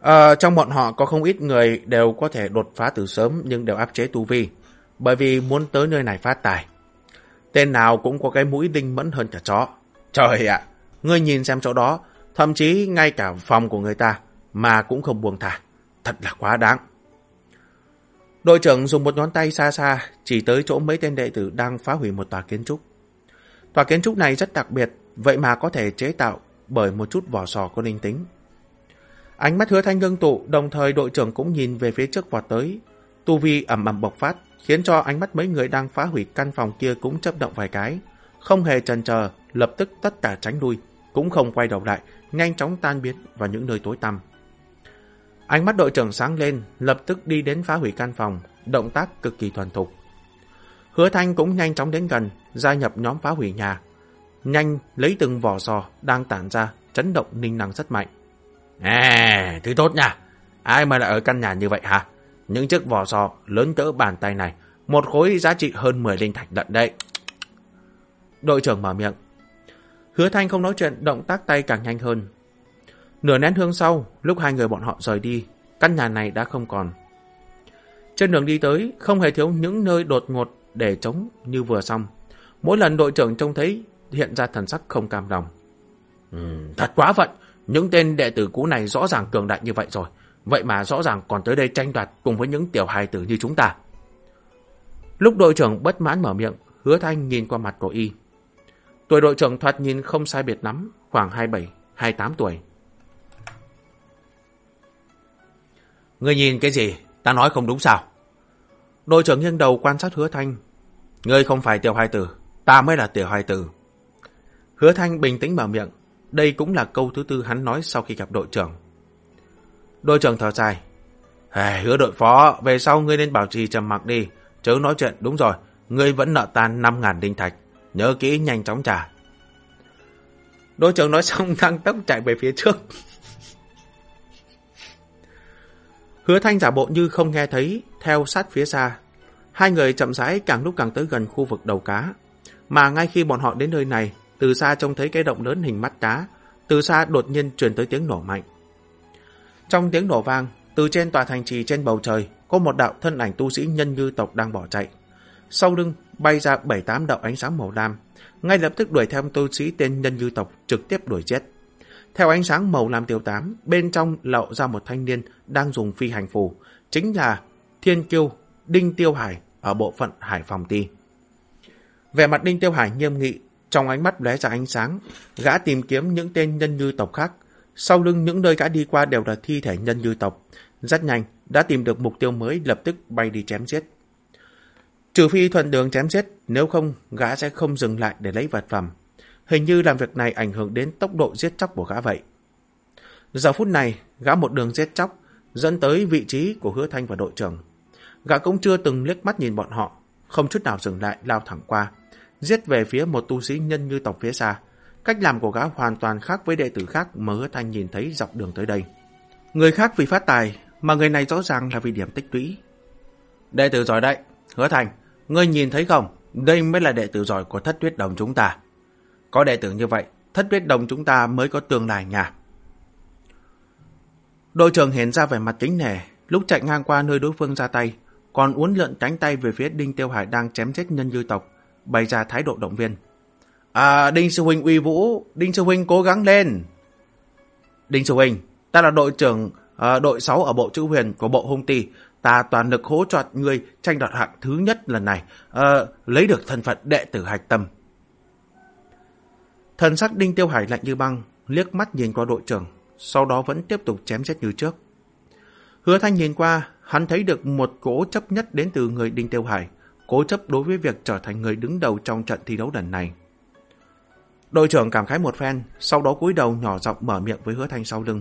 Trong bọn họ có không ít người đều có thể đột phá từ sớm nhưng đều áp chế tu vi, bởi vì muốn tới nơi này phát tài. Tên nào cũng có cái mũi đinh mẫn hơn cả chó. Trời ạ, ngươi nhìn xem chỗ đó, thậm chí ngay cả phòng của người ta mà cũng không buông thả. Thật là quá đáng. Đội trưởng dùng một ngón tay xa xa chỉ tới chỗ mấy tên đệ tử đang phá hủy một tòa kiến trúc. Tòa kiến trúc này rất đặc biệt, vậy mà có thể chế tạo bởi một chút vỏ sò có linh tính. Ánh mắt Hứa Thanh ngưng tụ, đồng thời đội trưởng cũng nhìn về phía trước vọt tới. Tu vi ầm ầm bộc phát, khiến cho ánh mắt mấy người đang phá hủy căn phòng kia cũng chớp động vài cái. Không hề chần chờ, lập tức tất cả tránh lui, cũng không quay đầu lại, nhanh chóng tan biến vào những nơi tối tăm. Ánh mắt đội trưởng sáng lên, lập tức đi đến phá hủy căn phòng, động tác cực kỳ thuần thục. Hứa Thanh cũng nhanh chóng đến gần, gia nhập nhóm phá hủy nhà. Nhanh lấy từng vỏ sò đang tản ra, chấn động ninh năng rất mạnh. Thứ tốt nha. Ai mà lại ở căn nhà như vậy hả? Những chiếc vỏ sò lớn cỡ bàn tay này, một khối giá trị hơn 10 linh thạch lận đấy. Đội trưởng mở miệng. Hứa Thanh không nói chuyện, động tác tay càng nhanh hơn. Nửa nén hương sau, lúc hai người bọn họ rời đi, căn nhà này đã không còn. Trên đường đi tới, không hề thiếu những nơi đột ngột để trống như vừa xong. Mỗi lần đội trưởng trông thấy hiện ra thần sắc không cam lòng. Thật quá phận, những tên đệ tử cũ này rõ ràng cường đại như vậy rồi, vậy mà rõ ràng còn tới đây tranh đoạt cùng với những tiểu hài tử như chúng ta. Lúc đội trưởng bất mãn mở miệng, Hứa Thanh nhìn qua mặt của y. Tuổi đội trưởng thoạt nhìn không sai biệt lắm, khoảng 27, 28 tuổi. Ngươi nhìn cái gì? Ta nói không đúng sao? Đội trưởng nghiêng đầu quan sát Hứa Thanh. Ngươi không phải tiểu hài tử, ta mới là tiểu hài tử. Hứa Thanh bình tĩnh mở miệng. Đây cũng là câu thứ tư hắn nói sau khi gặp đội trưởng. Đội trưởng thở dài. Hứa đội phó, về sau ngươi nên bảo trì trầm mặc đi, chớ nói chuyện. Đúng rồi, ngươi vẫn nợ ta 5.000 linh thạch, nhớ kỹ nhanh chóng trả. Đội trưởng nói xong tăng tốc chạy về phía trước. Hứa Thanh giả bộ như không nghe thấy, theo sát phía xa. Hai người chậm rãi càng lúc càng tới gần khu vực đầu cá. Mà ngay khi bọn họ đến nơi này, từ xa trông thấy cái động lớn hình mắt cá, từ xa đột nhiên truyền tới tiếng nổ mạnh. Trong tiếng nổ vang, từ trên tòa thành trì trên bầu trời, có một đạo thân ảnh tu sĩ nhân như tộc đang bỏ chạy. Sau lưng bay ra 7-8 đạo ánh sáng màu lam, ngay lập tức đuổi theo tu sĩ tên nhân như tộc, trực tiếp đuổi giết. Theo ánh sáng màu lam tiêu tán, bên trong lộ ra một thanh niên đang dùng phi hành phù, chính là Thiên Kiêu Đinh Tiêu Hải ở bộ phận Hải Phòng Ti. Vẻ mặt Đinh Tiêu Hải nghiêm nghị, trong ánh mắt lóe ra ánh sáng, gã tìm kiếm những tên nhân như tộc khác. Sau lưng những nơi gã đi qua đều là thi thể nhân như tộc. Rất nhanh, đã tìm được mục tiêu mới, lập tức bay đi chém giết. Trừ phi thuận đường chém giết, nếu không, gã sẽ không dừng lại để lấy vật phẩm. Hình như làm việc này ảnh hưởng đến tốc độ giết chóc của gã vậy. Giờ phút này, gã một đường giết chóc, dẫn tới vị trí của Hứa Thanh và đội trưởng. Gã cũng chưa từng liếc mắt nhìn bọn họ, không chút nào dừng lại, lao thẳng qua, giết về phía một tu sĩ nhân như tộc phía xa. Cách làm của gã hoàn toàn khác với đệ tử khác mà Hứa Thanh nhìn thấy dọc đường tới đây. Người khác vì phát tài, mà người này rõ ràng là vì điểm tích lũy. Đệ tử giỏi đấy, Hứa Thanh, ngươi nhìn thấy không? Đây mới là đệ tử giỏi của Thất Huyết Đồng chúng ta. Có đệ tử như vậy, Thất Huyết Đồng chúng ta mới có tương lai nha. Đội trưởng hiện ra vẻ mặt kính nể, lúc chạy ngang qua nơi đối phương ra tay, còn uốn lượn cánh tay về phía Đinh Tiêu Hải đang chém giết nhân như tộc, bày ra thái độ động viên. Đinh sư huynh uy vũ, Đinh sư huynh cố gắng lên. Đinh sư huynh, ta là đội trưởng đội 6 ở bộ chữ huyền của bộ hung ti, ta toàn lực hỗ trợ ngươi tranh đoạt hạng thứ nhất lần này, lấy được thân phận đệ tử hạch tâm. Thần sắc Đinh Tiêu Hải lạnh như băng, liếc mắt nhìn qua đội trưởng, sau đó vẫn tiếp tục chém giết như trước. Hứa Thanh nhìn qua, hắn thấy được một cố chấp nhất đến từ người Đinh Tiêu Hải, cố chấp đối với việc trở thành người đứng đầu trong trận thi đấu lần này. Đội trưởng cảm khái một phen, sau đó cúi đầu nhỏ giọng mở miệng với Hứa Thanh sau lưng.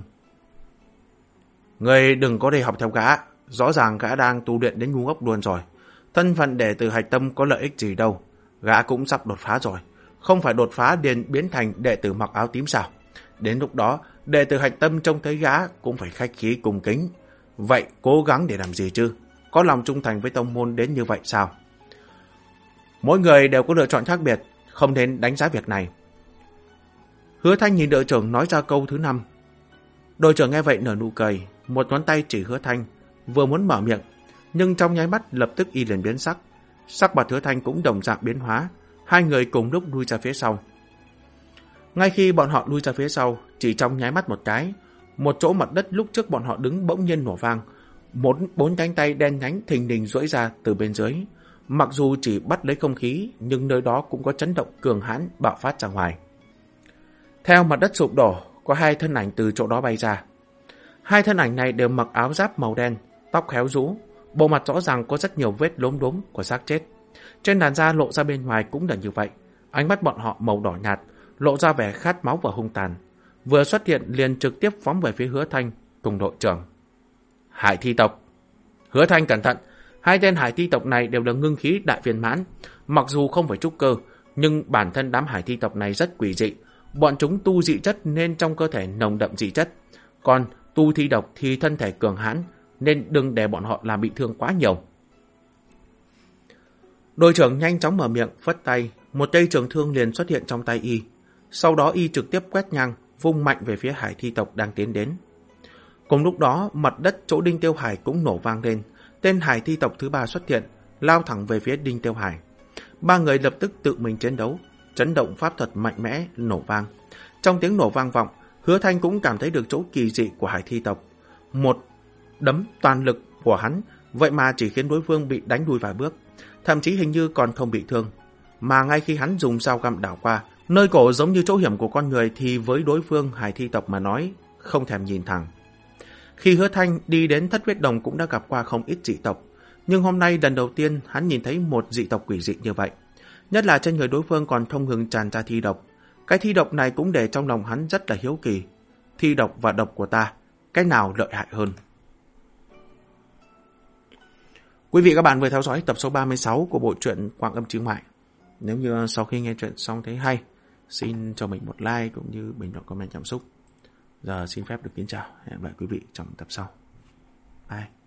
Người đừng có đi học theo gã, rõ ràng gã đang tu luyện đến ngu ngốc luôn rồi. Thân phận đệ tử hạch tâm có lợi ích gì đâu, gã cũng sắp đột phá rồi. Không phải đột phá liền biến thành đệ tử mặc áo tím sao? Đến lúc đó, đệ tử hạch tâm trông thấy gã cũng phải khách khí cung kính. Vậy cố gắng để làm gì chứ? Có lòng trung thành với tông môn đến như vậy sao? Mỗi người đều có lựa chọn khác biệt, không nên đánh giá việc này. Hứa Thanh nhìn đội trưởng nói ra câu thứ 5. Đội trưởng nghe vậy nở nụ cười, một ngón tay chỉ Hứa Thanh, vừa muốn mở miệng, nhưng trong nháy mắt lập tức y liền biến sắc. Sắc mặt Hứa Thanh cũng đồng dạng biến hóa, hai người cùng lúc lui ra phía sau. Ngay khi bọn họ lui ra phía sau, chỉ trong nháy mắt một cái, một chỗ mặt đất lúc trước bọn họ đứng bỗng nhiên nổ vang, bốn cánh tay đen nhánh thình lình duỗi ra từ bên dưới. Mặc dù chỉ bắt lấy không khí, nhưng nơi đó cũng có chấn động cường hãn bạo phát ra ngoài. Theo mặt đất sụp đổ, có hai thân ảnh từ chỗ đó bay ra. Hai thân ảnh này đều mặc áo giáp màu đen, tóc khéo rũ, bộ mặt rõ ràng có rất nhiều vết lốm đốm của xác chết. Trên làn da lộ ra bên ngoài cũng là như vậy. Ánh mắt bọn họ màu đỏ nhạt, lộ ra vẻ khát máu và hung tàn. Vừa xuất hiện liền trực tiếp phóng về phía Hứa Thanh cùng đội trưởng. Hải thi tộc. Hứa Thanh cẩn thận, hai tên hải thi tộc này đều là ngưng khí đại viên mãn. Mặc dù không phải trúc cơ, nhưng bản thân đám hải thi tộc này rất quỷ dị. Bọn chúng tu dị chất nên trong cơ thể nồng đậm dị chất. Còn tu thi độc thì thân thể cường hãn, nên đừng để bọn họ làm bị thương quá nhiều. Đội trưởng nhanh chóng mở miệng, phất tay, một cây trường thương liền xuất hiện trong tay y. Sau đó y trực tiếp quét ngang, vung mạnh về phía hải thi tộc đang tiến đến. Cùng lúc đó, mặt đất chỗ Đinh Tiêu Hải cũng nổ vang lên. Tên hải thi tộc thứ ba xuất hiện, lao thẳng về phía Đinh Tiêu Hải. Ba người lập tức tự mình chiến đấu, chấn động pháp thuật mạnh mẽ nổ vang. Trong tiếng nổ vang vọng, Hứa Thanh cũng cảm thấy được chỗ kỳ dị của hải thi tộc. Một đấm toàn lực của hắn, vậy mà chỉ khiến đối phương bị đánh lùi vài bước, thậm chí hình như còn không bị thương. Mà ngay khi hắn dùng dao găm đảo qua, nơi cổ giống như chỗ hiểm của con người thì với đối phương hải thi tộc mà nói, không thèm nhìn thẳng. Khi Hứa Thanh đi đến Thất Huyết Đồng cũng đã gặp qua không ít dị tộc, nhưng hôm nay lần đầu tiên hắn nhìn thấy một dị tộc quỷ dị như vậy. Nhất là trên người đối phương còn không ngừng tràn ra thi độc. Cái thi độc này cũng để trong lòng hắn rất là hiếu kỳ. Thi độc và độc của ta, cái nào lợi hại hơn? Quý vị các bạn vừa theo dõi tập số 36 của bộ truyện Quang Âm Chứng Mại. Nếu như sau khi nghe chuyện xong thấy hay, xin cho mình một like cũng như bình luận comment cảm xúc. Giờ xin phép được kính chào. Hẹn gặp lại quý vị trong tập sau. Bye.